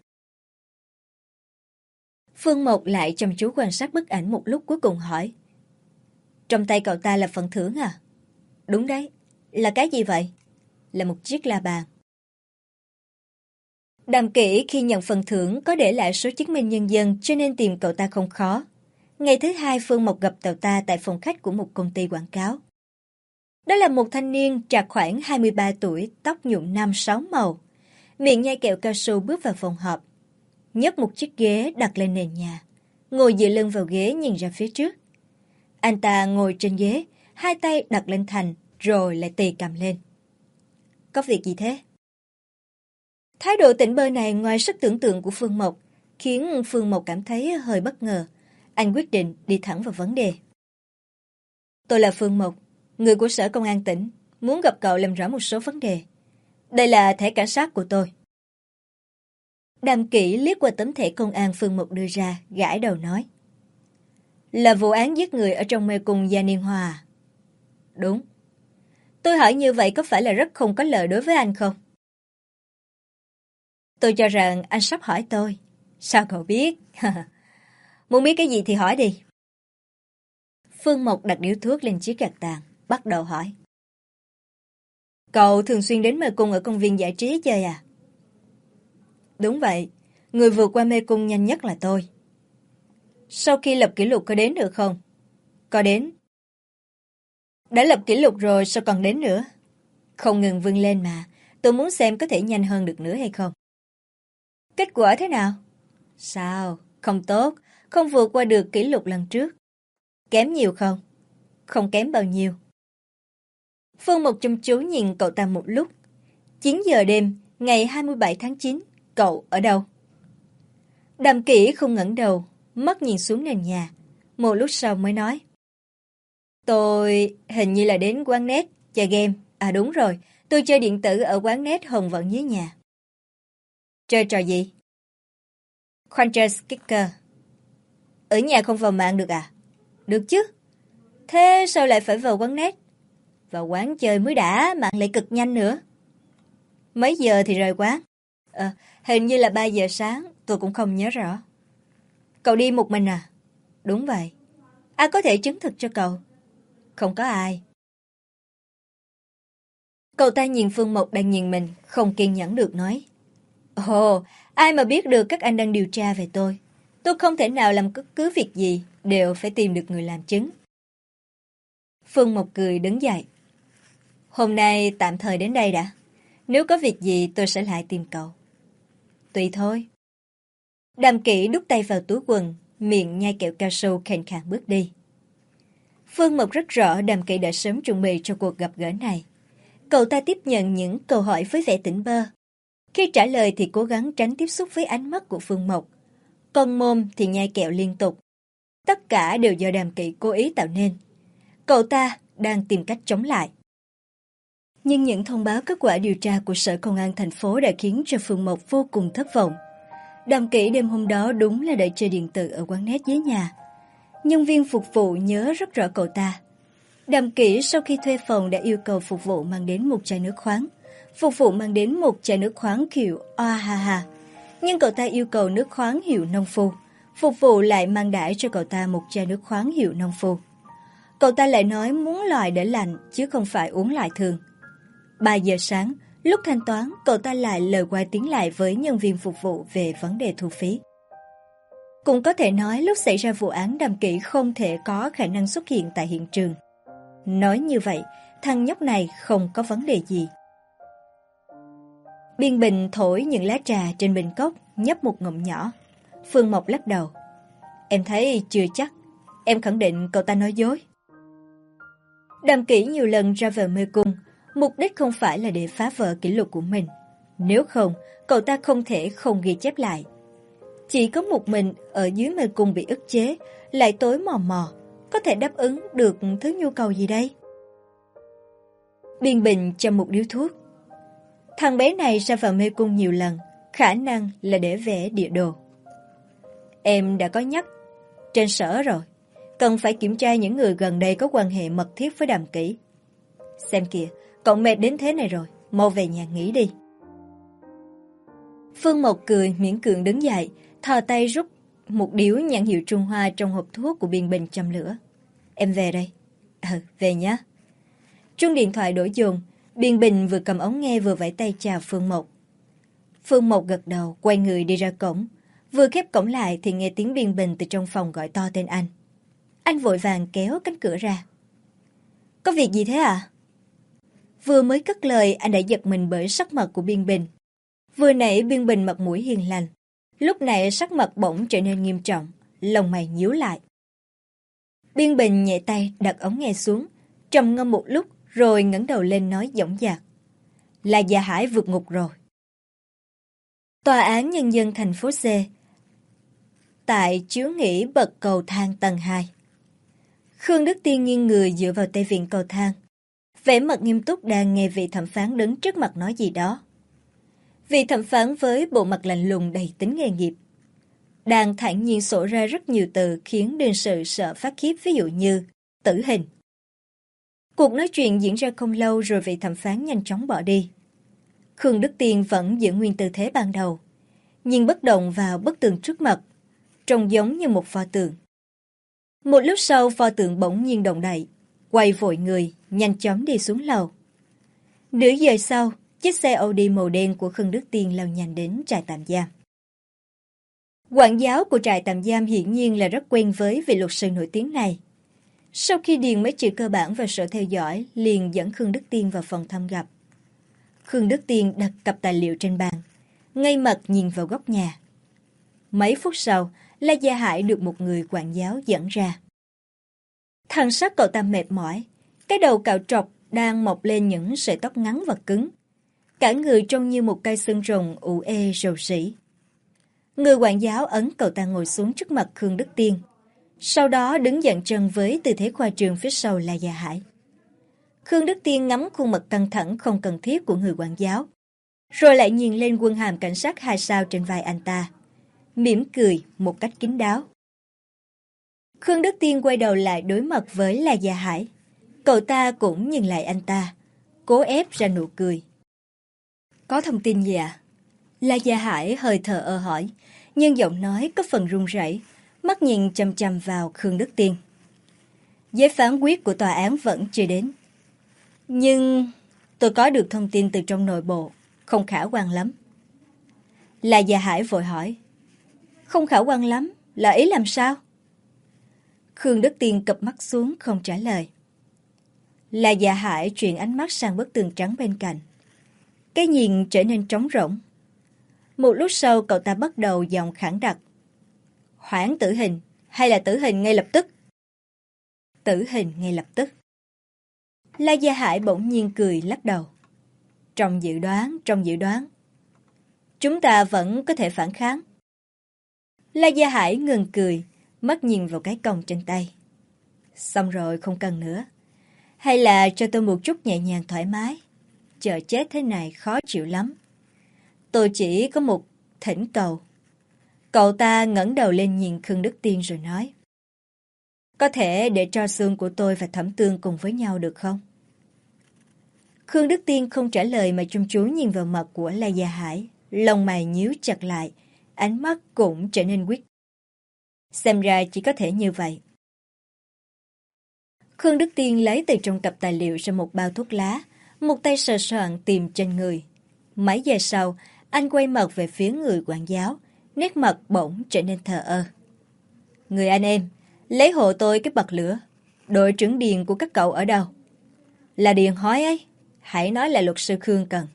Phương Mộc lại chăm chú quan sát bức ảnh một lúc, cuối cùng hỏi. Trong tay cậu ta là phần thưởng à? Đúng đấy. Là cái gì vậy? Là một chiếc la bàn. Đàm Kỹ khi nhận phần thưởng có để lại số chứng minh nhân dân, cho nên tìm cậu ta không khó. Ngày thứ hai, Phương Mộc gặp cậu ta tại phòng khách của một công ty quảng cáo. Đó là một thanh niên trạc khoảng 23 tuổi, tóc nhuộm nam 6 màu, miệng nhai kẹo cao su, bước vào phòng họp, nhấc một chiếc ghế đặt lên nền nhà, ngồi dựa lưng vào ghế nhìn ra phía trước. Anh ta ngồi trên ghế, hai tay đặt lên thành, rồi lại tì cầm lên. Có việc gì thế? Thái độ tỉnh bơ này ngoài sức tưởng tượng của Phương Mộc, khiến Phương Mộc cảm thấy hơi bất ngờ. Anh quyết định đi thẳng vào vấn đề. Tôi là Phương Mộc, người của Sở Công an tỉnh, muốn gặp cậu làm rõ một số vấn đề. Đây là thẻ cảnh sát của tôi. Đàm Kỹ liếc qua tấm thẻ công an Phương Mộc đưa ra, gãi đầu nói. Là vụ án giết người ở trong mê cung Gia Niên Hòa. Đúng. Tôi hỏi như vậy có phải là rất không có lợi đối với anh không? Tôi cho rằng anh sắp hỏi tôi. Sao cậu biết? Muốn biết cái gì thì hỏi đi. Phương Mộc đặt điếu thuốc lên chiếc gạt tàn, bắt đầu hỏi. Cậu thường xuyên đến mê cung ở công viên giải trí chơi à? Đúng vậy, người vượt qua mê cung nhanh nhất là tôi. Sau khi lập kỷ lục có đến được không? Có đến. Đã lập kỷ lục rồi sao còn đến nữa? Không ngừng vươn lên mà, tôi muốn xem có thể nhanh hơn được nữa hay không. Kết quả thế nào? Sao? Không tốt, không vượt qua được kỷ lục lần trước. Kém nhiều không? Không kém bao nhiêu. Phương Mộc chăm chú nhìn cậu ta một lúc. 9 giờ đêm, ngày 27 tháng 9, cậu ở đâu? Đàm Kỹ không ngẩng đầu, mắt nhìn xuống nền nhà. Một lúc sau mới nói. Tôi hình như là đến quán net, chơi game. À đúng rồi, tôi chơi điện tử ở quán net Hồng Vận dưới nhà. Chơi trò gì? Cruncher Kicker. Ở nhà không vào mạng được à? Được chứ. Thế sao lại phải vào quán net? Vào quán chơi mới đã, mạng lại cực nhanh nữa. Mấy giờ thì rời quán? Hình như là 3 giờ sáng, tôi cũng không nhớ rõ. Cậu đi một mình à? Đúng vậy. Ai có thể chứng thực cho cậu? Không có ai. Cậu ta nhìn Phương Mộc đang nhìn mình, không kiên nhẫn được nói. Ồ, ai mà biết được các anh đang điều tra về tôi. Tôi không thể nào làm bất cứ việc gì, đều phải tìm được người làm chứng. Phương Mộc cười đứng dậy. Hôm nay tạm thời đến đây đã. Nếu có việc gì tôi sẽ lại tìm cậu. Tùy thôi. Đàm Kỹ đút tay vào túi quần, miệng nhai kẹo cao su khàn khàn bước đi. Phương Mộc rất rõ Đàm Kỹ đã sớm chuẩn bị cho cuộc gặp gỡ này. Cậu ta tiếp nhận những câu hỏi với vẻ tỉnh bơ. Khi trả lời thì cố gắng tránh tiếp xúc với ánh mắt của Phương Mộc. Còn mồm thì nhai kẹo liên tục. Tất cả đều do Đàm Kỹ cố ý tạo nên. Cậu ta đang tìm cách chống lại. Nhưng những thông báo kết quả điều tra của Sở Công an thành phố đã khiến cho Phương Mộc vô cùng thất vọng. Đàm Kỹ đêm hôm đó đúng là đã chơi điện tử ở quán net dưới nhà. Nhân viên phục vụ nhớ rất rõ cậu ta. Đàm Kỹ sau khi thuê phòng đã yêu cầu phục vụ mang đến một chai nước khoáng. Phục vụ mang đến một chai nước khoáng kiểu Oahaha. Nhưng cậu ta yêu cầu nước khoáng hiệu nông phu. Phục vụ lại mang đãi cho cậu ta một chai nước khoáng hiệu nông phu. Cậu ta lại nói muốn loại để lạnh chứ không phải uống loại thường. 3 giờ sáng, Lúc thanh toán, cậu ta lại lời qua tiếng lại với nhân viên phục vụ về vấn đề thu phí. Cũng có thể nói lúc xảy ra vụ án Đàm Kỷ không thể có khả năng xuất hiện tại hiện trường. Nói như vậy, thằng nhóc này không có vấn đề gì. Biên Bình thổi những lá trà trên bình cốc, nhấp một ngụm nhỏ. Phương Mộc lắc đầu. Em thấy chưa chắc, em khẳng định cậu ta nói dối. Đàm Kỷ nhiều lần ra vào mê cung, mục đích không phải là để phá vỡ kỷ lục của mình. Nếu không, cậu ta không thể không ghi chép lại. Chỉ có một mình ở dưới mê cung bị ức chế, lại tối mò mò, có thể đáp ứng được thứ nhu cầu gì đây? Biên Bình châm một điếu thuốc. Thằng bé này ra vào mê cung nhiều lần, khả năng là để vẽ địa đồ. Em đã có nhắc trên sở rồi, cần phải kiểm tra những người gần đây có quan hệ mật thiết với Đàm Kỷ. Xem kìa, cậu mệt đến thế này rồi, mau về nhà nghỉ đi. Phương Mộc cười miễn cưỡng đứng dậy, thò tay rút một điếu nhãn hiệu Trung Hoa trong hộp thuốc của Biên Bình châm lửa. Em về đây. Về nhé. Chuông điện thoại đổ dồn, Biên Bình vừa cầm ống nghe vừa vẫy tay chào Phương Mộc. Phương Mộc gật đầu, quay người đi ra cổng. Vừa khép cổng lại thì nghe tiếng Biên Bình từ trong phòng gọi to tên anh. Anh vội vàng kéo cánh cửa ra. Có việc gì thế à? Vừa mới cất lời anh đã giật mình bởi sắc mặt của Biên Bình. Vừa nãy Biên Bình mặt mũi hiền lành, lúc này sắc mặt bỗng trở nên nghiêm trọng, lông mày nhíu lại. Biên Bình nhẹ tay đặt ống nghe xuống, trầm ngâm một lúc rồi ngẩng đầu lên nói dõng dạc. Là Gia Hải vượt ngục rồi. Tòa án Nhân dân thành phố C, tại chiếu nghỉ bậc cầu thang tầng 2. Khương Đức Tiên nghiêng người dựa vào tay vịn cầu thang, vẻ mặt nghiêm túc đang nghe vị thẩm phán đứng trước mặt nói gì đó. Vị thẩm phán với bộ mặt lạnh lùng đầy tính nghề nghiệp, đang thản nhiên sổ ra rất nhiều từ khiến đương sự sợ phát khiếp, ví dụ như tử hình. Cuộc nói chuyện diễn ra không lâu rồi vị thẩm phán nhanh chóng bỏ đi. Khương Đức Tiên vẫn giữ nguyên tư thế ban đầu, nhìn bất động vào bức tường trước mặt, trông giống như một pho tượng. Một lúc sau pho tượng bỗng nhiên động đậy, quay vội người, nhanh chóng đi xuống lầu. Nửa giờ sau, chiếc xe Audi màu đen của Khương Đức Tiên lao nhanh đến trại tạm giam. Quản giáo của trại tạm giam hiển nhiên là rất quen với vị luật sư nổi tiếng này. Sau khi điền mấy chữ cơ bản vào sổ theo dõi, liền dẫn Khương Đức Tiên vào phòng thăm gặp. Khương Đức Tiên đặt cặp tài liệu trên bàn, ngay mặt nhìn vào góc nhà. Mấy phút sau, La Gia Hải được một người quản giáo dẫn ra. Thần sắc cậu ta mệt mỏi, cái đầu cạo trọc đang mọc lên những sợi tóc ngắn và cứng. Cả người trông như một cây xương rồng ủ ê rầu rĩ. Người quản giáo ấn cậu ta ngồi xuống trước mặt Khương Đức Tiên, sau đó đứng dặn chân với tư thế khoa trương phía sau La Gia Hải. Khương Đức Tiên ngắm khuôn mặt căng thẳng không cần thiết của người quản giáo, rồi lại nhìn lên quân hàm cảnh sát 2 sao trên vai anh ta, mỉm cười một cách kín đáo. Khương Đức Tiên quay đầu lại đối mặt với La Gia Hải. Cậu ta cũng nhìn lại anh ta, cố ép ra nụ cười. Có thông tin gì ạ? La Gia Hải hơi thờ ơ hỏi, nhưng giọng nói có phần run rẩy, mắt nhìn chằm chằm vào Khương Đức Tiên. Giấy phán quyết của tòa án vẫn chưa đến. Nhưng tôi có được thông tin từ trong nội bộ, không khả quan lắm. La Gia Hải vội hỏi. Không khả quan lắm, là ý làm sao? Khương Đức Tiên cụp mắt xuống không trả lời. La Gia Hải chuyển ánh mắt sang bức tường trắng bên cạnh. Cái nhìn trở nên trống rỗng. Một lúc sau cậu ta bắt đầu giọng khẳng đặc. Hoãn tử hình hay là tử hình ngay lập tức? Tử hình ngay lập tức. La Gia Hải bỗng nhiên cười lắc đầu. Trong dự đoán. Chúng ta vẫn có thể phản kháng. La Gia Hải ngừng cười, mắt nhìn vào cái còng trên tay. Xong rồi, không cần nữa. Hay là cho tôi một chút nhẹ nhàng thoải mái. Chờ chết thế này khó chịu lắm. Tôi chỉ có một thỉnh cầu. Cậu ta ngẩng đầu lên nhìn Khương Đức Tiên rồi nói. Có thể để tro xương của tôi và Thẩm Tương cùng với nhau được không? Khương Đức Tiên không trả lời mà chăm chú nhìn vào mặt của La Gia Hải. Lông mày nhíu chặt lại, ánh mắt cũng trở nên quyết. Xem ra chỉ có thể như vậy. Khương Đức Tiên lấy từ trong cặp tài liệu ra một bao thuốc lá, một tay sờ soạng tìm trên người, Mấy giây sau, anh quay mặt về phía người quản giáo, nét mặt bỗng trở nên thờ ơ. Người anh em, lấy hộ tôi cái bật lửa. Đội trưởng Điền của các cậu ở đâu? Là Điền hói ấy, hãy nói là luật sư Khương cần.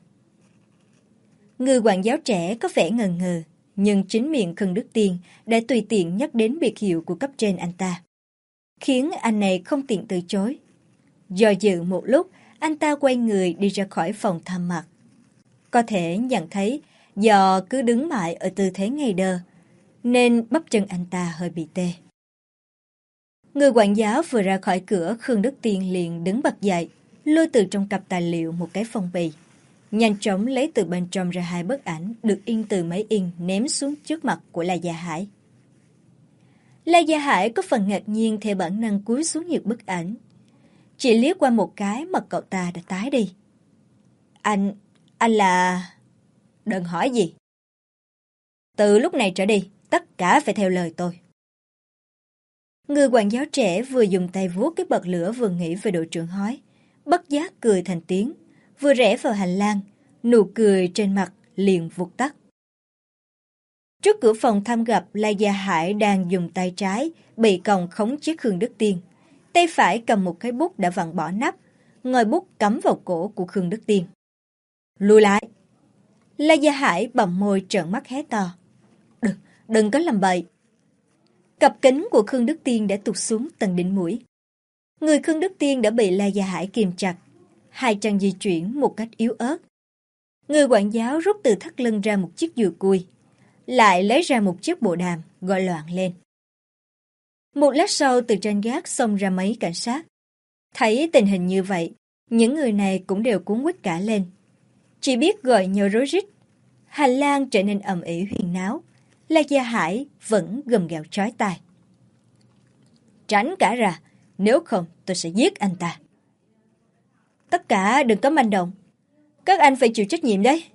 Người quản giáo trẻ có vẻ ngần ngừ, nhưng chính miệng Khương Đức Tiên đã tùy tiện nhắc đến biệt hiệu của cấp trên anh ta, khiến anh này không tiện từ chối. Do dự một lúc, anh ta quay người đi ra khỏi phòng thăm mặt. Có thể nhận thấy do cứ đứng mãi ở tư thế ngay đơ, nên bắp chân anh ta hơi bị tê. Người quản giáo vừa ra khỏi cửa, Khương Đức Tiên liền đứng bật dậy, lôi từ trong cặp tài liệu một cái phong bì. Nhanh chóng lấy từ bên trong ra 2 bức ảnh được in từ máy in ném xuống trước mặt của La Gia Hải. La Gia Hải có phần ngạc nhiên theo bản năng cúi xuống nhặt bức ảnh. Chỉ liếc qua một cái mặt cậu ta đã tái đi. Anh là... Đừng hỏi gì. Từ lúc này trở đi, tất cả phải theo lời tôi. Người quản giáo trẻ vừa dùng tay vuốt cái bật lửa vừa nghĩ về đội trưởng hói, bất giác cười thành tiếng, vừa rẽ vào hành lang, nụ cười trên mặt liền vụt tắt. Trước cửa phòng thăm gặp, La Gia Hải đang dùng tay trái bị còng khống chế Khương Đức Tiên, tay phải cầm một cái bút đã vặn bỏ nắp, ngòi bút cắm vào cổ của Khương Đức Tiên. Lùi lại! La Gia Hải bầm môi trợn mắt hét to. Đừng có làm bậy! Cặp kính của Khương Đức Tiên đã tụt xuống tận đỉnh mũi. Người Khương Đức Tiên đã bị La Gia Hải kìm chặt, hai chân di chuyển một cách yếu ớt. Người quản giáo rút từ thắt lưng ra một chiếc dùi cui, lại lấy ra một chiếc bộ đàm, gọi loạn lên. Một lát sau, từ trên gác xông ra mấy cảnh sát. Thấy tình hình như vậy, những người này cũng đều cuống quýt cả lên. Chỉ biết gọi nhau rối rít. Hành lang trở nên ầm ĩ huyên náo. La Gia Hải vẫn gầm gào chói tai. Tránh cả ra, nếu không tôi sẽ giết anh ta. Tất cả đừng có manh động. Các anh phải chịu trách nhiệm đấy.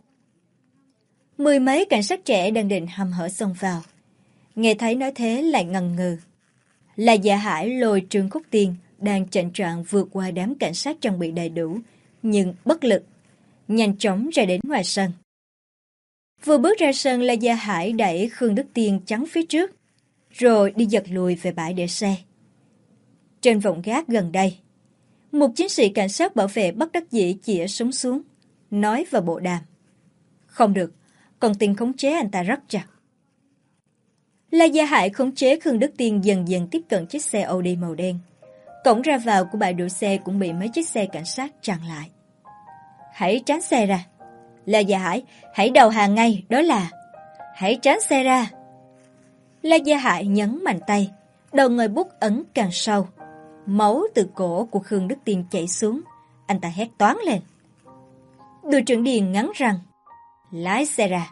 10 mấy cảnh sát trẻ đang định hăm hở xông vào. Nghe thấy nói thế lại ngần ngừ. La Gia Hải lôi Trương Khúc Tiên đang chạnh choạng vượt qua đám cảnh sát trang bị đầy đủ, nhưng bất lực, nhanh chóng ra đến ngoài sân. Vừa bước ra sân, La Gia Hải đẩy Khương Đức Tiên chắn phía trước, rồi đi giật lùi về bãi để xe. Trên vọng gác gần đây, một chiến sĩ cảnh sát bảo vệ bất đắc dĩ chĩa súng xuống, nói vào bộ đàm. Không được, còn Tiên khống chế anh ta rất chặt. La Gia Hải khống chế Khương Đức Tiên dần dần tiếp cận chiếc xe Audi màu đen. Cổng ra vào của bãi đỗ xe cũng bị mấy chiếc xe cảnh sát chặn lại. Hãy tránh xe ra. La Gia Hải, hãy đầu hàng ngay, đó là... Hãy tránh xe ra. La Gia Hải nhấn mạnh tay, đầu ngòi bút ấn càng sâu. Máu từ cổ của Khương Đức Tiên chảy xuống, anh ta hét toáng lên. Đội trưởng Điền ngắn răng, lái xe ra.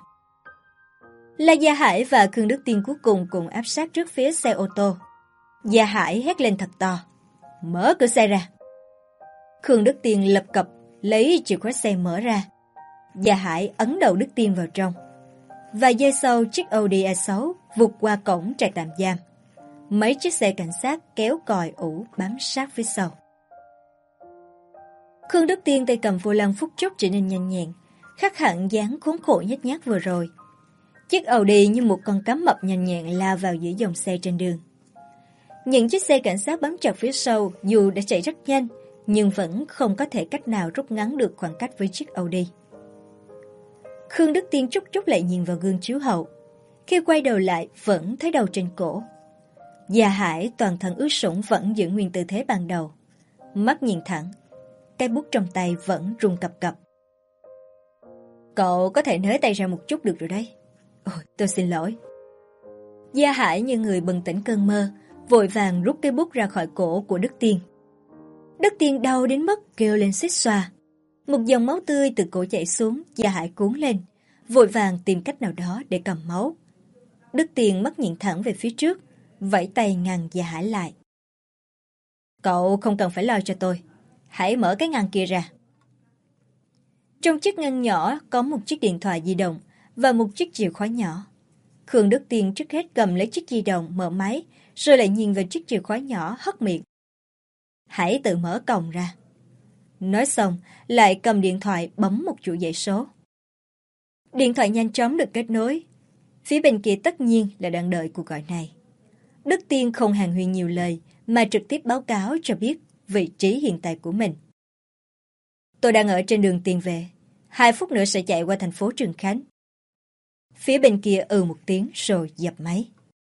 La Gia Hải và Khương Đức Tiên cuối cùng cùng áp sát trước phía xe ô tô. Gia Hải hét lên thật to, mở cửa xe ra. Khương Đức Tiên lập cập lấy chìa khóa xe mở ra. Gia Hải ấn đầu Đức Tiên vào trong. Vài giây sau, chiếc Audi A6 vụt qua cổng trại tạm giam. Mấy chiếc xe cảnh sát kéo còi ủ bám sát phía sau. Khương Đức Tiên tay cầm vô lăng phút chốc trở nên nhanh nhẹn, khác hẳn dáng khốn khổ nhếch nhác vừa rồi. Chiếc Audi như một con cá mập nhanh nhẹn lao vào giữa dòng xe trên đường. Những chiếc xe cảnh sát bám chặt phía sau dù đã chạy rất nhanh, nhưng vẫn không có thể cách nào rút ngắn được khoảng cách với chiếc Audi. Khương Đức Tiên chốc chốc lại nhìn vào gương chiếu hậu. Khi quay đầu lại vẫn thấy đầu trên cổ. Gia Hải toàn thân ướt sũng vẫn giữ nguyên tư thế ban đầu. Mắt nhìn thẳng, cái bút trong tay vẫn run cập cập. Cậu có thể nới tay ra một chút được rồi đấy. Ôi, tôi xin lỗi. Gia Hải như người bừng tỉnh cơn mơ, vội vàng rút cái bút ra khỏi cổ của Đức Tiên. Đức Tiên đau đến mức kêu lên xít xoa. Một dòng máu tươi từ cổ chảy xuống, Gia Hải cuốn lên, vội vàng tìm cách nào đó để cầm máu. Đức Tiên mắt nhìn thẳng về phía trước, vẫy tay ngăn Gia Hải lại. Cậu không cần phải lo cho tôi, hãy mở cái ngăn kia ra. Trong chiếc ngăn nhỏ có một chiếc điện thoại di động và một chiếc chìa khóa nhỏ. Khương Đức Tiên trước hết cầm lấy chiếc di động mở máy, rồi lại nhìn vào chiếc chìa khóa nhỏ hất miệng. Hãy tự mở còng ra. Nói xong, lại cầm điện thoại bấm một chuỗi dãy số. Điện thoại nhanh chóng được kết nối. Phía bên kia tất nhiên là đang đợi cuộc gọi này. Đức Tiên không hàn huyên nhiều lời mà trực tiếp báo cáo cho biết vị trí hiện tại của mình. Tôi đang ở trên đường tiền về. 2 phút nữa sẽ chạy qua thành phố Trường Khánh. Phía bên kia một tiếng rồi dập máy.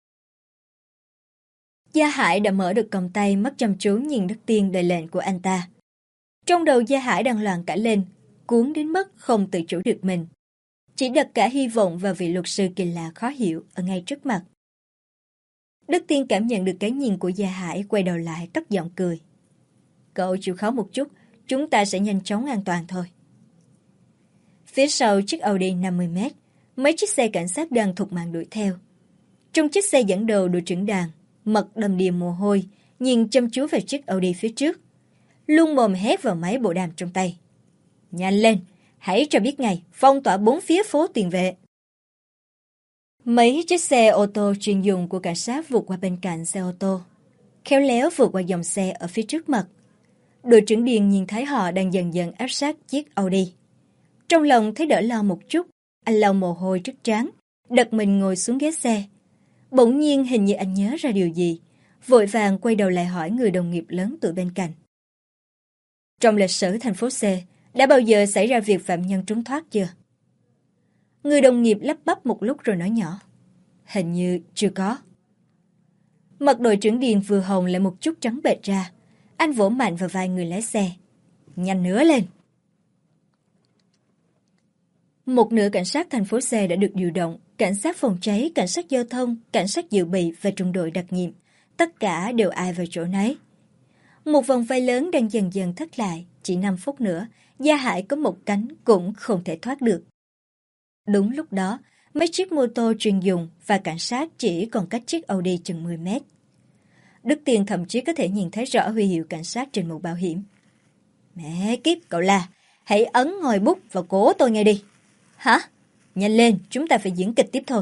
Gia Hải đã mở được còng tay, mắt chăm chú nhìn Đức Tiên đợi lệnh của anh ta. Trong đầu Gia Hải đang loạn cả lên, cuốn đến mức không tự chủ được mình. Chỉ đặt cả hy vọng vào vị luật sư kỳ lạ khó hiểu ở ngay trước mặt. Đức Tiên cảm nhận được cái nhìn của Gia Hải, quay đầu lại cất giọng cười. Cậu chịu khó một chút, chúng ta sẽ nhanh chóng an toàn thôi. Phía sau chiếc Audi 50m, mấy chiếc xe cảnh sát đang thục mạng đuổi theo. Trong chiếc xe dẫn đầu đội trưởng đoàn, mặt đầm đìa mồ hôi, nhìn chăm chú vào chiếc Audi phía trước. Luôn mồm hét vào máy bộ đàm trong tay. Nhanh lên, hãy cho biết ngay, phong tỏa 4 phía phố tiền vệ. Mấy chiếc xe ô tô chuyên dùng của cảnh sát vụt qua bên cạnh xe ô tô, khéo léo vượt qua dòng xe ở phía trước mặt. Đội trưởng Điền nhìn thấy họ đang dần dần áp sát chiếc Audi. Trong lòng thấy đỡ lo một chút, anh lau mồ hôi trước trán, đặt mình ngồi xuống ghế xe. Bỗng nhiên hình như anh nhớ ra điều gì, vội vàng quay đầu lại hỏi người đồng nghiệp lớn tuổi bên cạnh. Trong lịch sử thành phố C, đã bao giờ xảy ra việc phạm nhân trốn thoát chưa? Người đồng nghiệp lắp bắp một lúc rồi nói nhỏ. Hình như chưa có. Mặt đội trưởng Điền vừa hồng lại một chút trắng bệch ra. Anh vỗ mạnh vào vai người lái xe. Nhanh nữa lên. Một nửa cảnh sát thành phố C đã được điều động. Cảnh sát phòng cháy, cảnh sát giao thông, cảnh sát dự bị và trung đội đặc nhiệm. Tất cả đều ai vào chỗ nấy. Một vòng vây lớn đang dần dần thất lại. Chỉ 5 phút nữa, Gia Hải có một cánh cũng không thể thoát được. Đúng lúc đó, mấy chiếc mô tô chuyên dùng và cảnh sát chỉ còn cách chiếc Audi chừng 10 mét. Đức Tiên thậm chí có thể nhìn thấy rõ huy hiệu cảnh sát trên mũ bảo hiểm. Mẹ kiếp, cậu là, hãy ấn ngòi bút vào cổ tôi ngay đi. Hả? Nhanh lên, chúng ta phải diễn kịch tiếp thôi.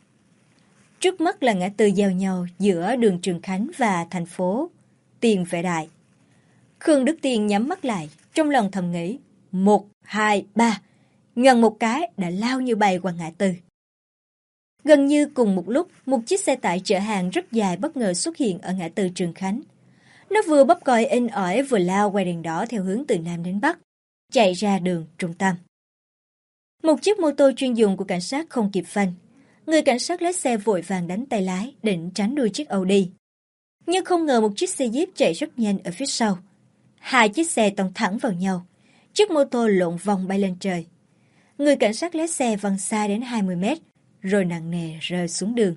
Trước mắt là ngã tư giao nhau giữa đường Trường Khánh và thành phố Tiền Vệ Đại. Khương Đức Tiên nhắm mắt lại, trong lòng thầm nghĩ, 1, 2, 3, nhoằng một cái đã lao như bay qua ngã tư. Gần như cùng một lúc, một chiếc xe tải chở hàng rất dài bất ngờ xuất hiện ở ngã tư Trường Khánh. Nó vừa bóp còi inh ỏi vừa lao qua đèn đỏ theo hướng từ Nam đến Bắc, chạy ra đường trung tâm. Một chiếc mô tô chuyên dùng của cảnh sát không kịp phanh. Người cảnh sát lái xe vội vàng đánh tay lái, định tránh đuôi chiếc Audi. Nhưng không ngờ một chiếc xe Jeep chạy rất nhanh ở phía sau. 2 chiếc xe tông thẳng vào nhau. Chiếc mô tô lộn vòng bay lên trời. Người cảnh sát lái xe văng xa đến 20 mét, rồi nặng nề rơi xuống đường.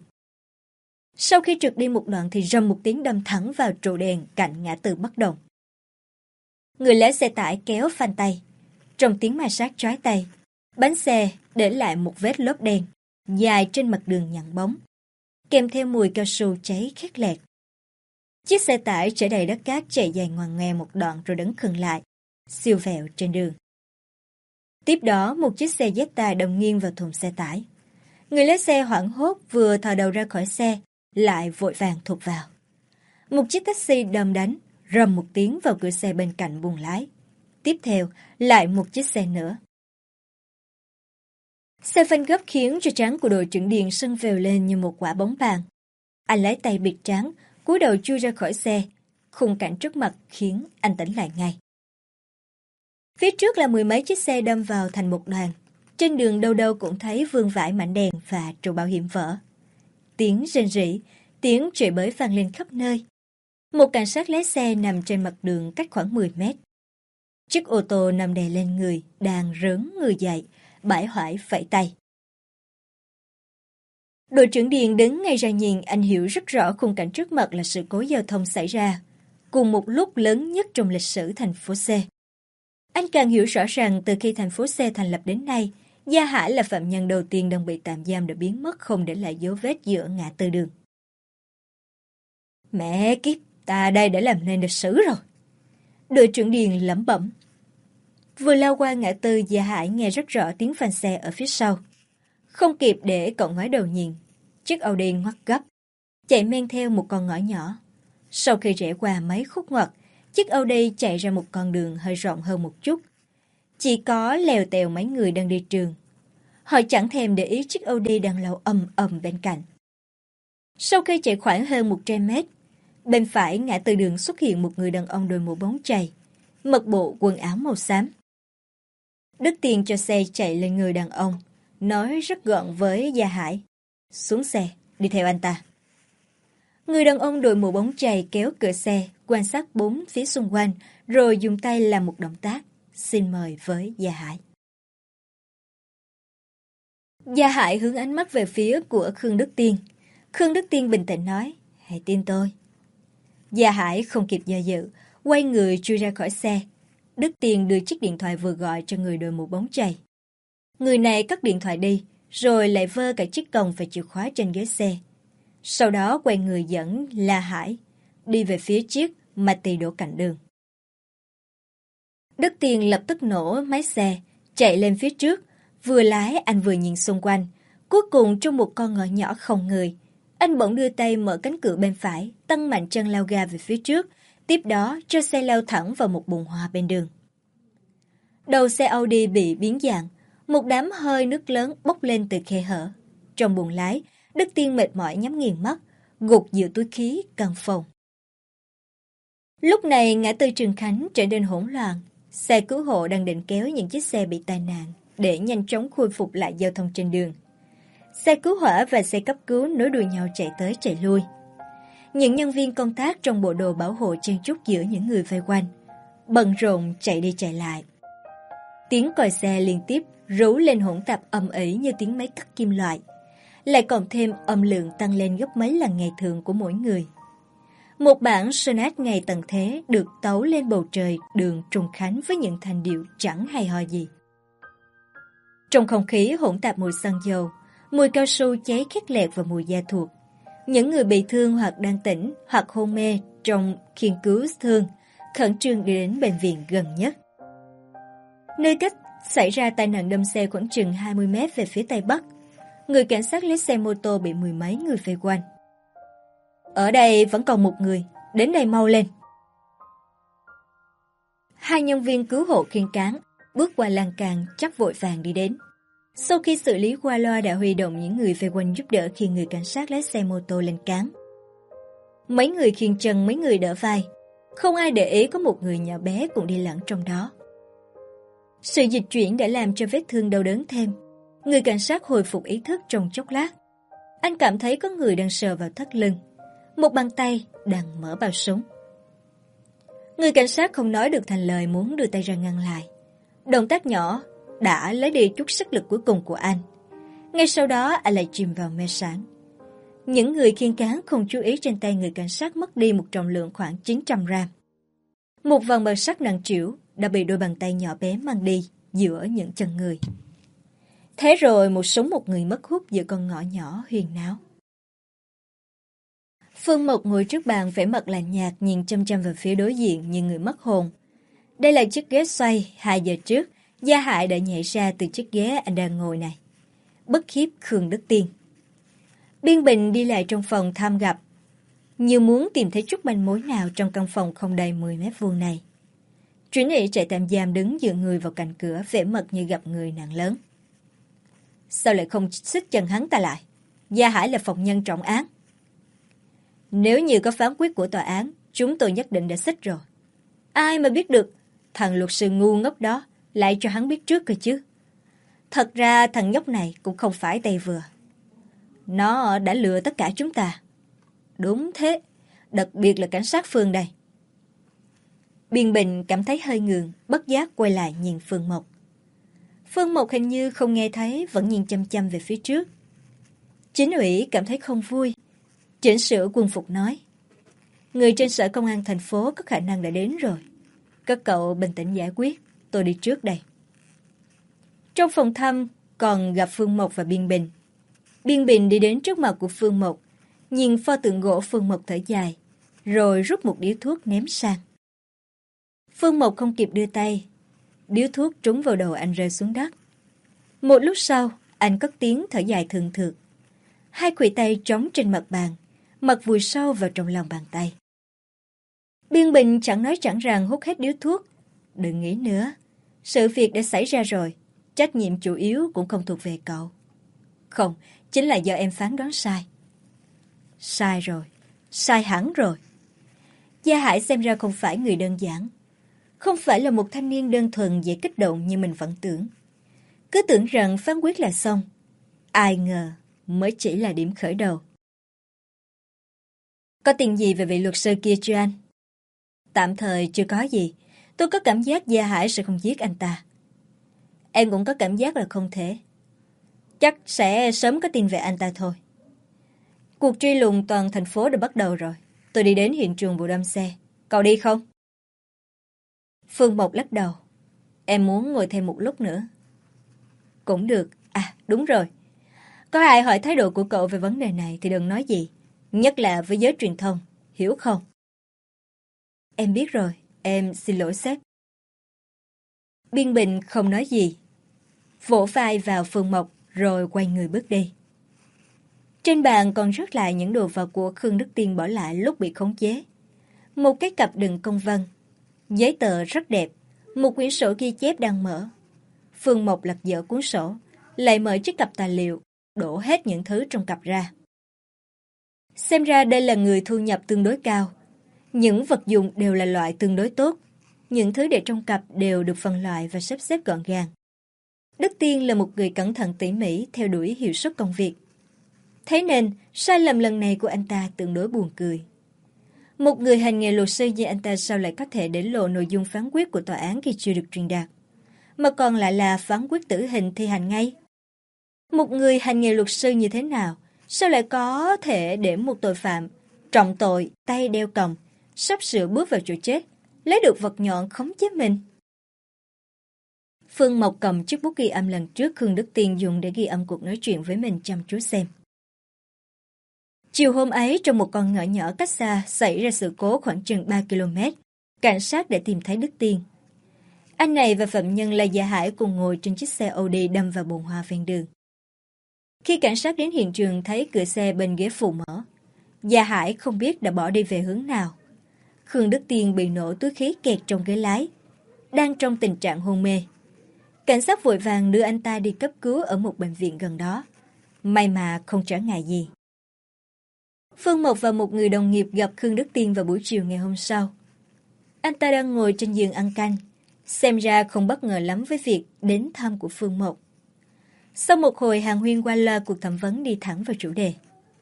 Sau khi trượt đi một đoạn thì rầm một tiếng đâm thẳng vào trụ đèn cạnh ngã tư Bất Đồng. Người lái xe tải kéo phanh tay. Trong tiếng ma sát chói tai, bánh xe để lại một vết lốp đen dài trên mặt đường nhẵn bóng, kèm theo mùi cao su cháy khét lẹt. Chiếc xe tải chở đầy đất cát chạy dài ngoằn ngoèo một đoạn rồi đứng khựng lại, siêu vẹo trên đường. Tiếp đó, một chiếc xe Jetta đâm nghiêng vào thùng xe tải. Người lái xe hoảng hốt vừa thò đầu ra khỏi xe, lại vội vàng thụt vào. Một chiếc taxi đâm đánh, rầm một tiếng vào cửa xe bên cạnh buồng lái. Tiếp theo, lại một chiếc xe nữa. Xe phanh gấp khiến cho trán của đội trưởng Điền sưng vèo lên như một quả bóng bàn. Anh lấy tay bịt trán, cúi đầu chui ra khỏi xe. Khung cảnh trước mặt khiến anh tỉnh lại ngay. Phía trước là 10 mấy chiếc xe đâm vào thành một đoàn. Trên đường đâu đâu cũng thấy vương vãi mảnh đèn và trụ bảo hiểm vỡ. Tiếng rên rỉ, tiếng chửi bới vang lên khắp nơi. Một cảnh sát lái xe nằm trên mặt đường cách khoảng 10 mét. Chiếc ô tô nằm đè lên người, đang rớn người dậy, bãi hoải phẩy tay. Đội trưởng Điền đứng ngay ra nhìn, anh hiểu rất rõ khung cảnh trước mặt là sự cố giao thông xảy ra, cùng một lúc lớn nhất trong lịch sử thành phố C. Anh càng hiểu rõ rằng từ khi thành phố C thành lập đến nay, Gia Hải là phạm nhân đầu tiên đang bị tạm giam đã biến mất không để lại dấu vết giữa ngã tư đường. Mẹ kiếp, ta đây đã làm nên lịch sử rồi. Đội trưởng Điền lẩm bẩm. Vừa lao qua ngã tư, Gia Hải nghe rất rõ tiếng phanh xe ở phía sau. Không kịp để cậu ngoái đầu nhìn, chiếc Audi ngoắt gấp, chạy men theo một con ngõ nhỏ. Sau khi rẽ qua mấy khúc ngoặt, chiếc Audi chạy ra một con đường hơi rộng hơn một chút. Chỉ có lèo tèo mấy người đang đi trường. Họ chẳng thèm để ý chiếc Audi đang lao ầm ầm bên cạnh. Sau khi chạy khoảng hơn 100 mét, bên phải ngã tư đường xuất hiện một người đàn ông đội mũ bóng chày, mặc bộ quần áo màu xám. Đức Tiền cho xe chạy lên người đàn ông, nói rất gọn với Gia Hải. Xuống xe, đi theo anh ta. Người đàn ông đội mũ bóng chày kéo cửa xe, quan sát bốn phía xung quanh, rồi dùng tay làm một động tác, xin mời với Gia Hải. Gia Hải hướng ánh mắt về phía của Khương Đức Tiên. Khương Đức Tiên bình tĩnh nói, hãy tin tôi. Gia Hải không kịp do dự, quay người chui ra khỏi xe. Đức Tiên đưa chiếc điện thoại vừa gọi cho người đội mũ bóng chày. Người này cất điện thoại đi, rồi lại vơ cả chiếc còng và chìa khóa trên ghế xe. Sau đó quay người dẫn La Hải đi về phía chiếc Mati đổ cạnh đường. Đức Tiên lập tức nổ máy xe, chạy lên phía trước. Vừa lái anh vừa nhìn xung quanh. Cuối cùng trong một con ngõ nhỏ không người, anh bỗng đưa tay mở cánh cửa bên phải, tăng mạnh chân lao ga về phía trước. Tiếp đó cho xe lao thẳng vào một bồn hoa bên đường. Đầu xe Audi bị biến dạng, một đám hơi nước lớn bốc lên từ khe hở. Trong buồng lái, Đức Tiên mệt mỏi nhắm nghiền mắt, gục giữa túi khí căn phòng. Lúc này ngã tư Trường Khánh trở nên hỗn loạn. Xe cứu hộ đang định kéo những chiếc xe bị tai nạn để nhanh chóng khôi phục lại giao thông trên đường. Xe cứu hỏa và xe cấp cứu nối đuôi nhau chạy tới chạy lui. Những nhân viên công tác trong bộ đồ bảo hộ chen chúc giữa những người vây quanh, bận rộn chạy đi chạy lại. Tiếng còi xe liên tiếp rú lên hỗn tạp ầm ĩ như tiếng máy cắt kim loại, lại còn thêm âm lượng tăng lên gấp mấy lần ngày thường của mỗi người. Một bản sonat ngày tận thế được tấu lên bầu trời đường Trùng Khánh với những thanh điệu chẳng hay ho gì. Trong không khí hỗn tạp mùi xăng dầu, mùi cao su cháy khét lẹt và mùi da thuộc. Những người bị thương hoặc đang tỉnh hoặc hôn mê trong khiên cứu thương khẩn trương đi đến bệnh viện gần nhất. Nơi cách xảy ra tai nạn đâm xe khoảng chừng 20 mét về phía tây bắc, người cảnh sát lái xe mô tô bị mười mấy người vây quanh. Ở đây vẫn còn một người, đến đây mau lên. Hai nhân viên cứu hộ khiêng cáng bước qua lan can chắc vội vàng đi đến. Sau khi xử lý qua loa đã huy động những người vây quanh giúp đỡ khi người cảnh sát lái xe mô tô lên cáng. Mấy người khiêng chân, mấy người đỡ vai. Không ai để ý có một người nhỏ bé cũng đi lẫn trong đó. Sự dịch chuyển đã làm cho vết thương đau đớn thêm. Người cảnh sát hồi phục ý thức trong chốc lát. Anh cảm thấy có người đang sờ vào thắt lưng. Một bàn tay đang mở bao súng. Người cảnh sát không nói được thành lời muốn đưa tay ra ngăn lại. Động tác nhỏ đã lấy đi chút sức lực cuối cùng của anh. Ngay sau đó anh lại chìm vào mê sảng. Những người khiêng cáng không chú ý trên tay người cảnh sát mất đi một trọng lượng khoảng 900 gram. Một vòng bằng sắt nặng trĩu đã bị đôi bàn tay nhỏ bé mang đi giữa những chân người. Thế rồi một súng một người mất hút giữa con ngõ nhỏ huyền náo. Phương Mộc ngồi trước bàn vẻ mặt lạnh nhạt nhìn chăm chăm vào phía đối diện như người mất hồn. Đây là chiếc ghế xoay 2 giờ trước, Gia Hải đã nhảy ra từ chiếc ghế anh đang ngồi này. Bất khiếp Khương Đức Tiên. Biên Bình đi lại trong phòng thăm gặp, như muốn tìm thấy chút manh mối nào trong căn phòng không đầy 10 mét vuông này. Truyện nghị trại tạm giam đứng dựa người vào cạnh cửa vẻ mặt như gặp người nạn lớn. Sao lại không xích chân hắn ta lại? Gia Hải là phòng nhân trọng án. Nếu như có phán quyết của tòa án, chúng tôi nhất định đã xích rồi. Ai mà biết được, thằng luật sư ngu ngốc đó lại cho hắn biết trước cơ chứ. Thật ra thằng nhóc này cũng không phải tay vừa. Nó đã lừa tất cả chúng ta. Đúng thế, đặc biệt là cảnh sát Phương đây. Biên Bình cảm thấy hơi ngượng, bất giác quay lại nhìn Phương Mộc. Phương Mộc hình như không nghe thấy, vẫn nhìn chăm chăm về phía trước. Chính ủy cảm thấy không vui, chỉnh sửa quân phục nói. Người trên sở công an thành phố có khả năng đã đến rồi. Các cậu bình tĩnh giải quyết, tôi đi trước đây. Trong phòng thăm còn gặp Phương Mộc và Biên Bình. Biên Bình đi đến trước mặt của Phương Mộc, nhìn pho tượng gỗ. Phương Mộc thở dài, rồi rút một điếu thuốc ném sang. Phương Mộc không kịp đưa tay, điếu thuốc trúng vào đầu anh rơi xuống đất. Một lúc sau, anh cất tiếng thở dài thường thượt. Hai khuỷu tay trống trên mặt bàn, mặt vùi sâu vào trong lòng bàn tay. Biên Bình chẳng nói chẳng rằng hút hết điếu thuốc. Đừng nghĩ nữa, sự việc đã xảy ra rồi. trách nhiệm chủ yếu cũng không thuộc về cậu. Không, chính là do em phán đoán sai. Sai rồi, sai hẳn rồi. Gia Hải xem ra không phải người đơn giản. Không phải là một thanh niên đơn thuần dễ kích động như mình vẫn tưởng. Cứ tưởng rằng phán quyết là xong. Ai ngờ mới chỉ là điểm khởi đầu. Có tin gì về vị luật sư kia chưa anh? Tạm thời chưa có gì. Tôi có cảm giác Gia Hải sẽ không giết anh ta. Em cũng có cảm giác là không thể. Chắc sẽ sớm có tin về anh ta thôi. Cuộc truy lùng toàn thành phố đã bắt đầu rồi. Tôi đi đến hiện trường vụ đâm xe. Cậu đi không? Phương Mộc lắc đầu. Em muốn ngồi thêm một lúc nữa. Cũng được. À, đúng rồi. Có ai hỏi thái độ của cậu về vấn đề này thì đừng nói gì. Nhất là với giới truyền thông. Hiểu không? Em biết rồi. Em xin lỗi sếp. Biên Bình không nói gì. Vỗ vai vào Phương Mộc rồi quay người bước đi. Trên bàn còn rớt lại những đồ vật của Khương Đức Tiên bỏ lại lúc bị khống chế. Một cái cặp đựng công văn. Giấy tờ rất đẹp. Một quyển sổ ghi chép đang mở. Phương Mộc lật dở cuốn sổ, lại mở chiếc cặp tài liệu, đổ hết những thứ trong cặp ra. Xem ra đây là người thu nhập tương đối cao. Những vật dụng đều là loại tương đối tốt. Những thứ để trong cặp đều được phân loại và sắp xếp gọn gàng. Đức Tiên là một người cẩn thận tỉ mỉ theo đuổi hiệu suất công việc. Thế nên, sai lầm lần này của anh ta tương đối buồn cười. Một người hành nghề luật sư như anh ta sao lại có thể để lộ nội dung phán quyết của tòa án khi chưa được truyền đạt, mà còn lại là phán quyết tử hình thi hành ngay. Một người hành nghề luật sư như thế nào, sao lại có thể để một tội phạm trọng tội, tay đeo còng, sắp sửa bước vào chỗ chết, lấy được vật nhọn khống chế mình? Phương Mộc cầm chiếc bút ghi âm lần trước Khương Đức Tiên dùng để ghi âm cuộc nói chuyện với mình chăm chú xem. Chiều hôm ấy, trong một con ngõ nhỏ cách xa xảy ra sự cố khoảng chừng 3 km. Cảnh sát đã tìm thấy Đức Tiên. Anh này và phạm nhân là Gia Hải cùng ngồi trên chiếc xe Audi đâm vào bồn hoa ven đường. Khi cảnh sát đến hiện trường thấy cửa xe bên ghế phụ mở, Gia Hải không biết đã bỏ đi về hướng nào. Khương Đức Tiên bị nổ túi khí kẹt trong ghế lái, đang trong tình trạng hôn mê. Cảnh sát vội vàng đưa anh ta đi cấp cứu ở một bệnh viện gần đó. May mà không trở ngại gì. Phương Mộc và một người đồng nghiệp gặp Khương Đức Tiên vào buổi chiều ngày hôm sau. Anh ta đang ngồi trên giường ăn canh, xem ra không bất ngờ lắm với việc đến thăm của Phương Mộc. Sau một hồi hàn huyên qua loa, cuộc thẩm vấn đi thẳng vào chủ đề.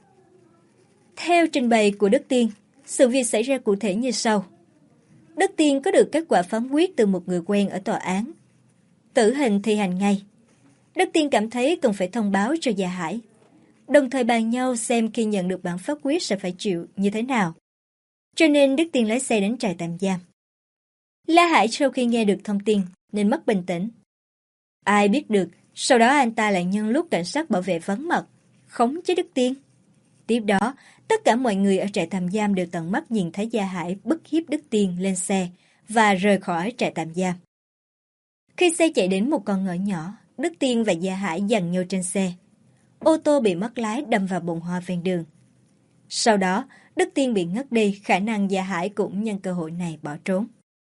Theo trình bày của Đức Tiên, sự việc xảy ra cụ thể như sau. Đức Tiên có được kết quả phán quyết từ một người quen ở tòa án. Tử hình thi hành ngay. Đức Tiên cảm thấy cần phải thông báo cho Gia Hải, đồng thời bàn nhau xem khi nhận được bản pháp quyết sẽ phải chịu như thế nào. Cho nên Đức Tiên lái xe đến trại tạm giam. La Hải sau khi nghe được thông tin nên mất bình tĩnh. Ai biết được, sau đó anh ta lại nhân lúc cảnh sát bảo vệ vắng mặt, khống chế Đức Tiên. Tiếp đó, tất cả mọi người ở trại tạm giam đều tận mắt nhìn thấy Gia Hải bức hiếp Đức Tiên lên xe và rời khỏi trại tạm giam. Khi xe chạy đến một con ngõ nhỏ, Đức Tiên và Gia Hải giằng nhau trên xe. Ô tô bị mất lái đâm vào bồn hoa ven đường. Sau đó, Đức Tiên bị ngất đi, khả năng Gia Hải cũng nhân cơ hội này bỏ trốn.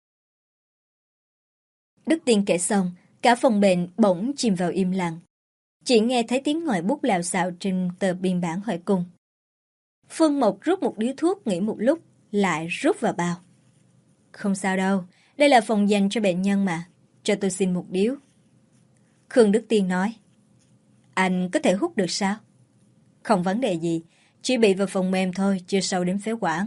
Đức Tiên kể xong, cả phòng bệnh bỗng chìm vào im lặng. Chỉ nghe thấy tiếng ngòi bút lào xạo trên tờ biên bản hỏi cung. Phương Mộc rút một điếu thuốc nghỉ một lúc, lại rút vào bao. Không sao đâu, đây là phòng dành cho bệnh nhân mà, cho tôi xin một điếu. Khương Đức Tiên nói. Anh có thể hút được sao? Không vấn đề gì, chỉ bị vào phần mềm thôi, chưa sâu đến phế quản.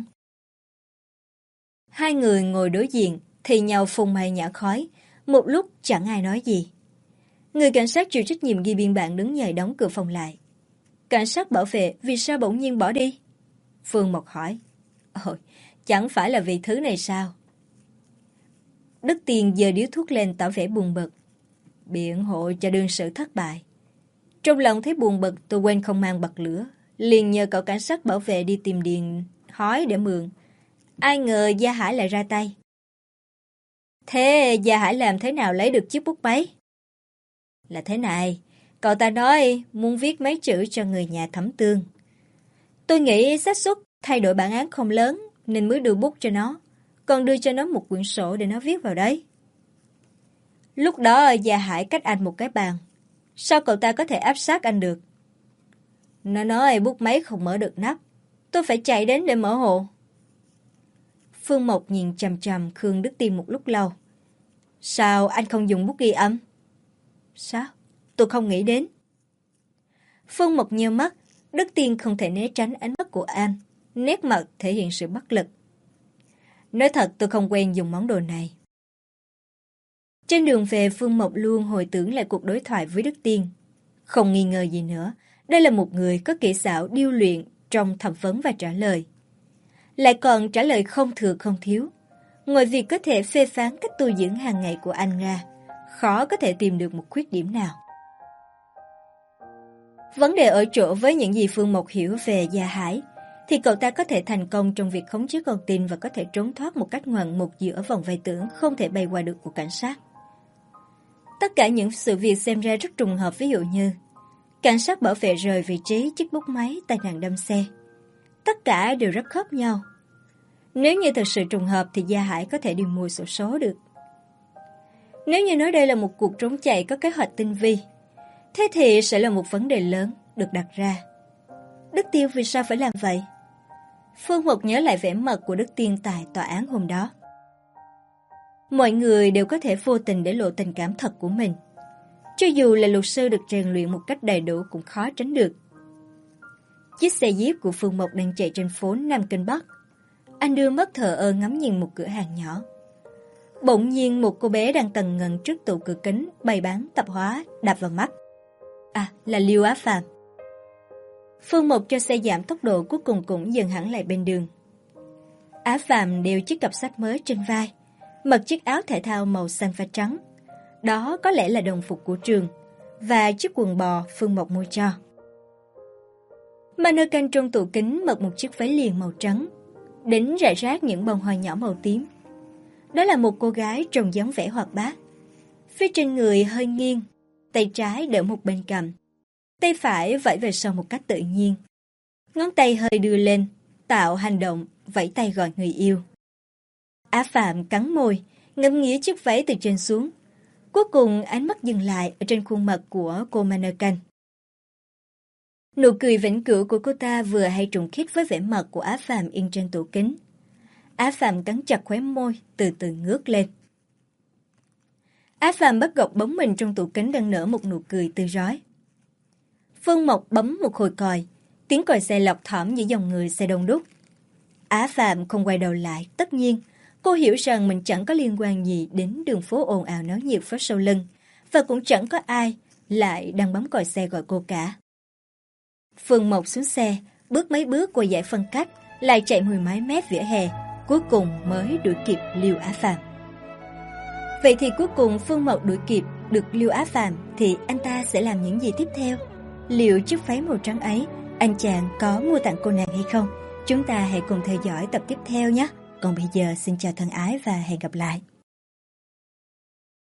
Hai người ngồi đối diện, thì nhau phun mây nhả khói, một lúc chẳng ai nói gì. Người cảnh sát chịu trách nhiệm ghi biên bản đứng dậy đóng cửa phòng lại. Cảnh sát bảo vệ vì sao bỗng nhiên bỏ đi? Phương Mộc hỏi. Ôi, chẳng phải là vì thứ này sao? Đức Tiên giơ điếu thuốc lên tỏ vẻ buồn bực. Biện hộ cho đương sự thất bại. Trong lòng thấy buồn bực, tôi quên không mang bật lửa, liền nhờ cậu cảnh sát bảo vệ đi tìm điện hói để mượn. Ai ngờ Gia Hải lại ra tay. Thế Gia Hải làm thế nào lấy được chiếc bút máy? Là thế này, cậu ta nói muốn viết mấy chữ cho người nhà Thẩm Tương. Tôi nghĩ xác suất thay đổi bản án không lớn nên mới đưa bút cho nó, còn đưa cho nó một quyển sổ để nó viết vào đấy. Lúc đó Gia Hải cách anh một cái bàn. Sao cậu ta có thể áp sát anh được? Nó nói bút máy không mở được nắp. Tôi phải chạy đến để mở hộ. Phương Mộc nhìn chằm chằm Khương Đức Tiên một lúc lâu. Sao anh không dùng bút ghi âm? Sao? Tôi không nghĩ đến. Phương Mộc nheo mắt. Đức Tiên không thể né tránh ánh mắt của anh. Nét mặt thể hiện sự bất lực. Nói thật tôi không quen dùng món đồ này. Trên đường về, Phương Mộc luôn hồi tưởng lại cuộc đối thoại với Đức Tiên. Không nghi ngờ gì nữa, đây là một người có kỹ xảo điêu luyện trong thẩm vấn và trả lời. Lại còn trả lời không thừa không thiếu. Ngoài việc có thể phê phán cách tu dưỡng hàng ngày của anh ra, khó có thể tìm được một khuyết điểm nào. Vấn đề ở chỗ với những gì Phương Mộc hiểu về Gia Hải, thì cậu ta có thể thành công trong việc khống chế con tin và có thể trốn thoát một cách ngoạn mục giữa vòng vây tưởng không thể bay qua được của cảnh sát. Tất cả những sự việc xem ra rất trùng hợp, ví dụ như cảnh sát bảo vệ rời vị trí chiếc bút máy tai nạn đâm xe. Tất cả đều rất khớp nhau. Nếu như thực sự trùng hợp thì Gia Hải có thể đi mua xổ số được. Nếu như nói đây là một cuộc trốn chạy có kế hoạch tinh vi, thế thì sẽ là một vấn đề lớn được đặt ra. Đức Tiên vì sao phải làm vậy? Phương Mộc nhớ lại vẻ mặt của Đức Tiên tại tòa án hôm đó. Mọi người đều có thể vô tình để lộ tình cảm thật của mình. Cho dù là luật sư được rèn luyện một cách đầy đủ cũng khó tránh được. Chiếc xe jeep của Phương Mộc đang chạy trên phố Nam Kinh Bắc. Anh đưa mắt thờ ơ ngắm nhìn một cửa hàng nhỏ. Bỗng nhiên một cô bé đang tần ngần trước tủ cửa kính bày bán tạp hóa đạp vào mắt. À, là Liêu Á Phàm. Phương Mộc cho xe giảm tốc độ, cuối cùng cũng dừng hẳn lại bên đường. Á Phàm đeo chiếc cặp sách mới trên vai, mặc chiếc áo thể thao màu xanh và trắng. Đó có lẽ là đồng phục của trường, và chiếc quần bò Phương Mộc mua cho. Mannequin trong tủ kính mặc một chiếc váy liền màu trắng, đính rải rác những bông hoa nhỏ màu tím. Đó là một cô gái trông dáng vẻ hoạt bát. Phía trên người hơi nghiêng, tay trái đỡ một bên cằm, tay phải vẫy về sau một cách tự nhiên. Ngón tay hơi đưa lên, tạo hành động vẫy tay gọi người yêu. Á Phạm cắn môi, ngắm nghía chiếc váy từ trên xuống. Cuối cùng ánh mắt dừng lại ở trên khuôn mặt của cô mannequin. Nụ cười vĩnh cửu của cô ta vừa hay trùng khít với vẻ mặt của Á Phạm in trên tủ kính. Á Phạm cắn chặt khóe môi, từ từ ngước lên. Á Phạm bắt gặp bóng mình trong tủ kính đang nở một nụ cười tươi rói. Phương Mộc bấm một hồi còi, tiếng còi xe lọc thỏm giữa dòng người xe đông đúc. Á Phạm không quay đầu lại, tất nhiên, cô hiểu rằng mình chẳng có liên quan gì đến đường phố ồn ào náo nhiệt phía sau lưng, và cũng chẳng có ai lại đang bấm còi xe gọi cô cả. Phương Mộc xuống xe, bước mấy bước qua dải phân cách, lại chạy mười mấy mét vỉa hè, cuối cùng mới đuổi kịp Liêu Á Phàm. Vậy thì cuối cùng Phương Mộc đuổi kịp được Liêu Á Phàm thì anh ta sẽ làm những gì tiếp theo? Liệu chiếc váy màu trắng ấy anh chàng có mua tặng cô nàng hay không? Chúng ta hãy cùng theo dõi tập tiếp theo nhé. Còn bây giờ xin chào thân ái và hẹn gặp lại.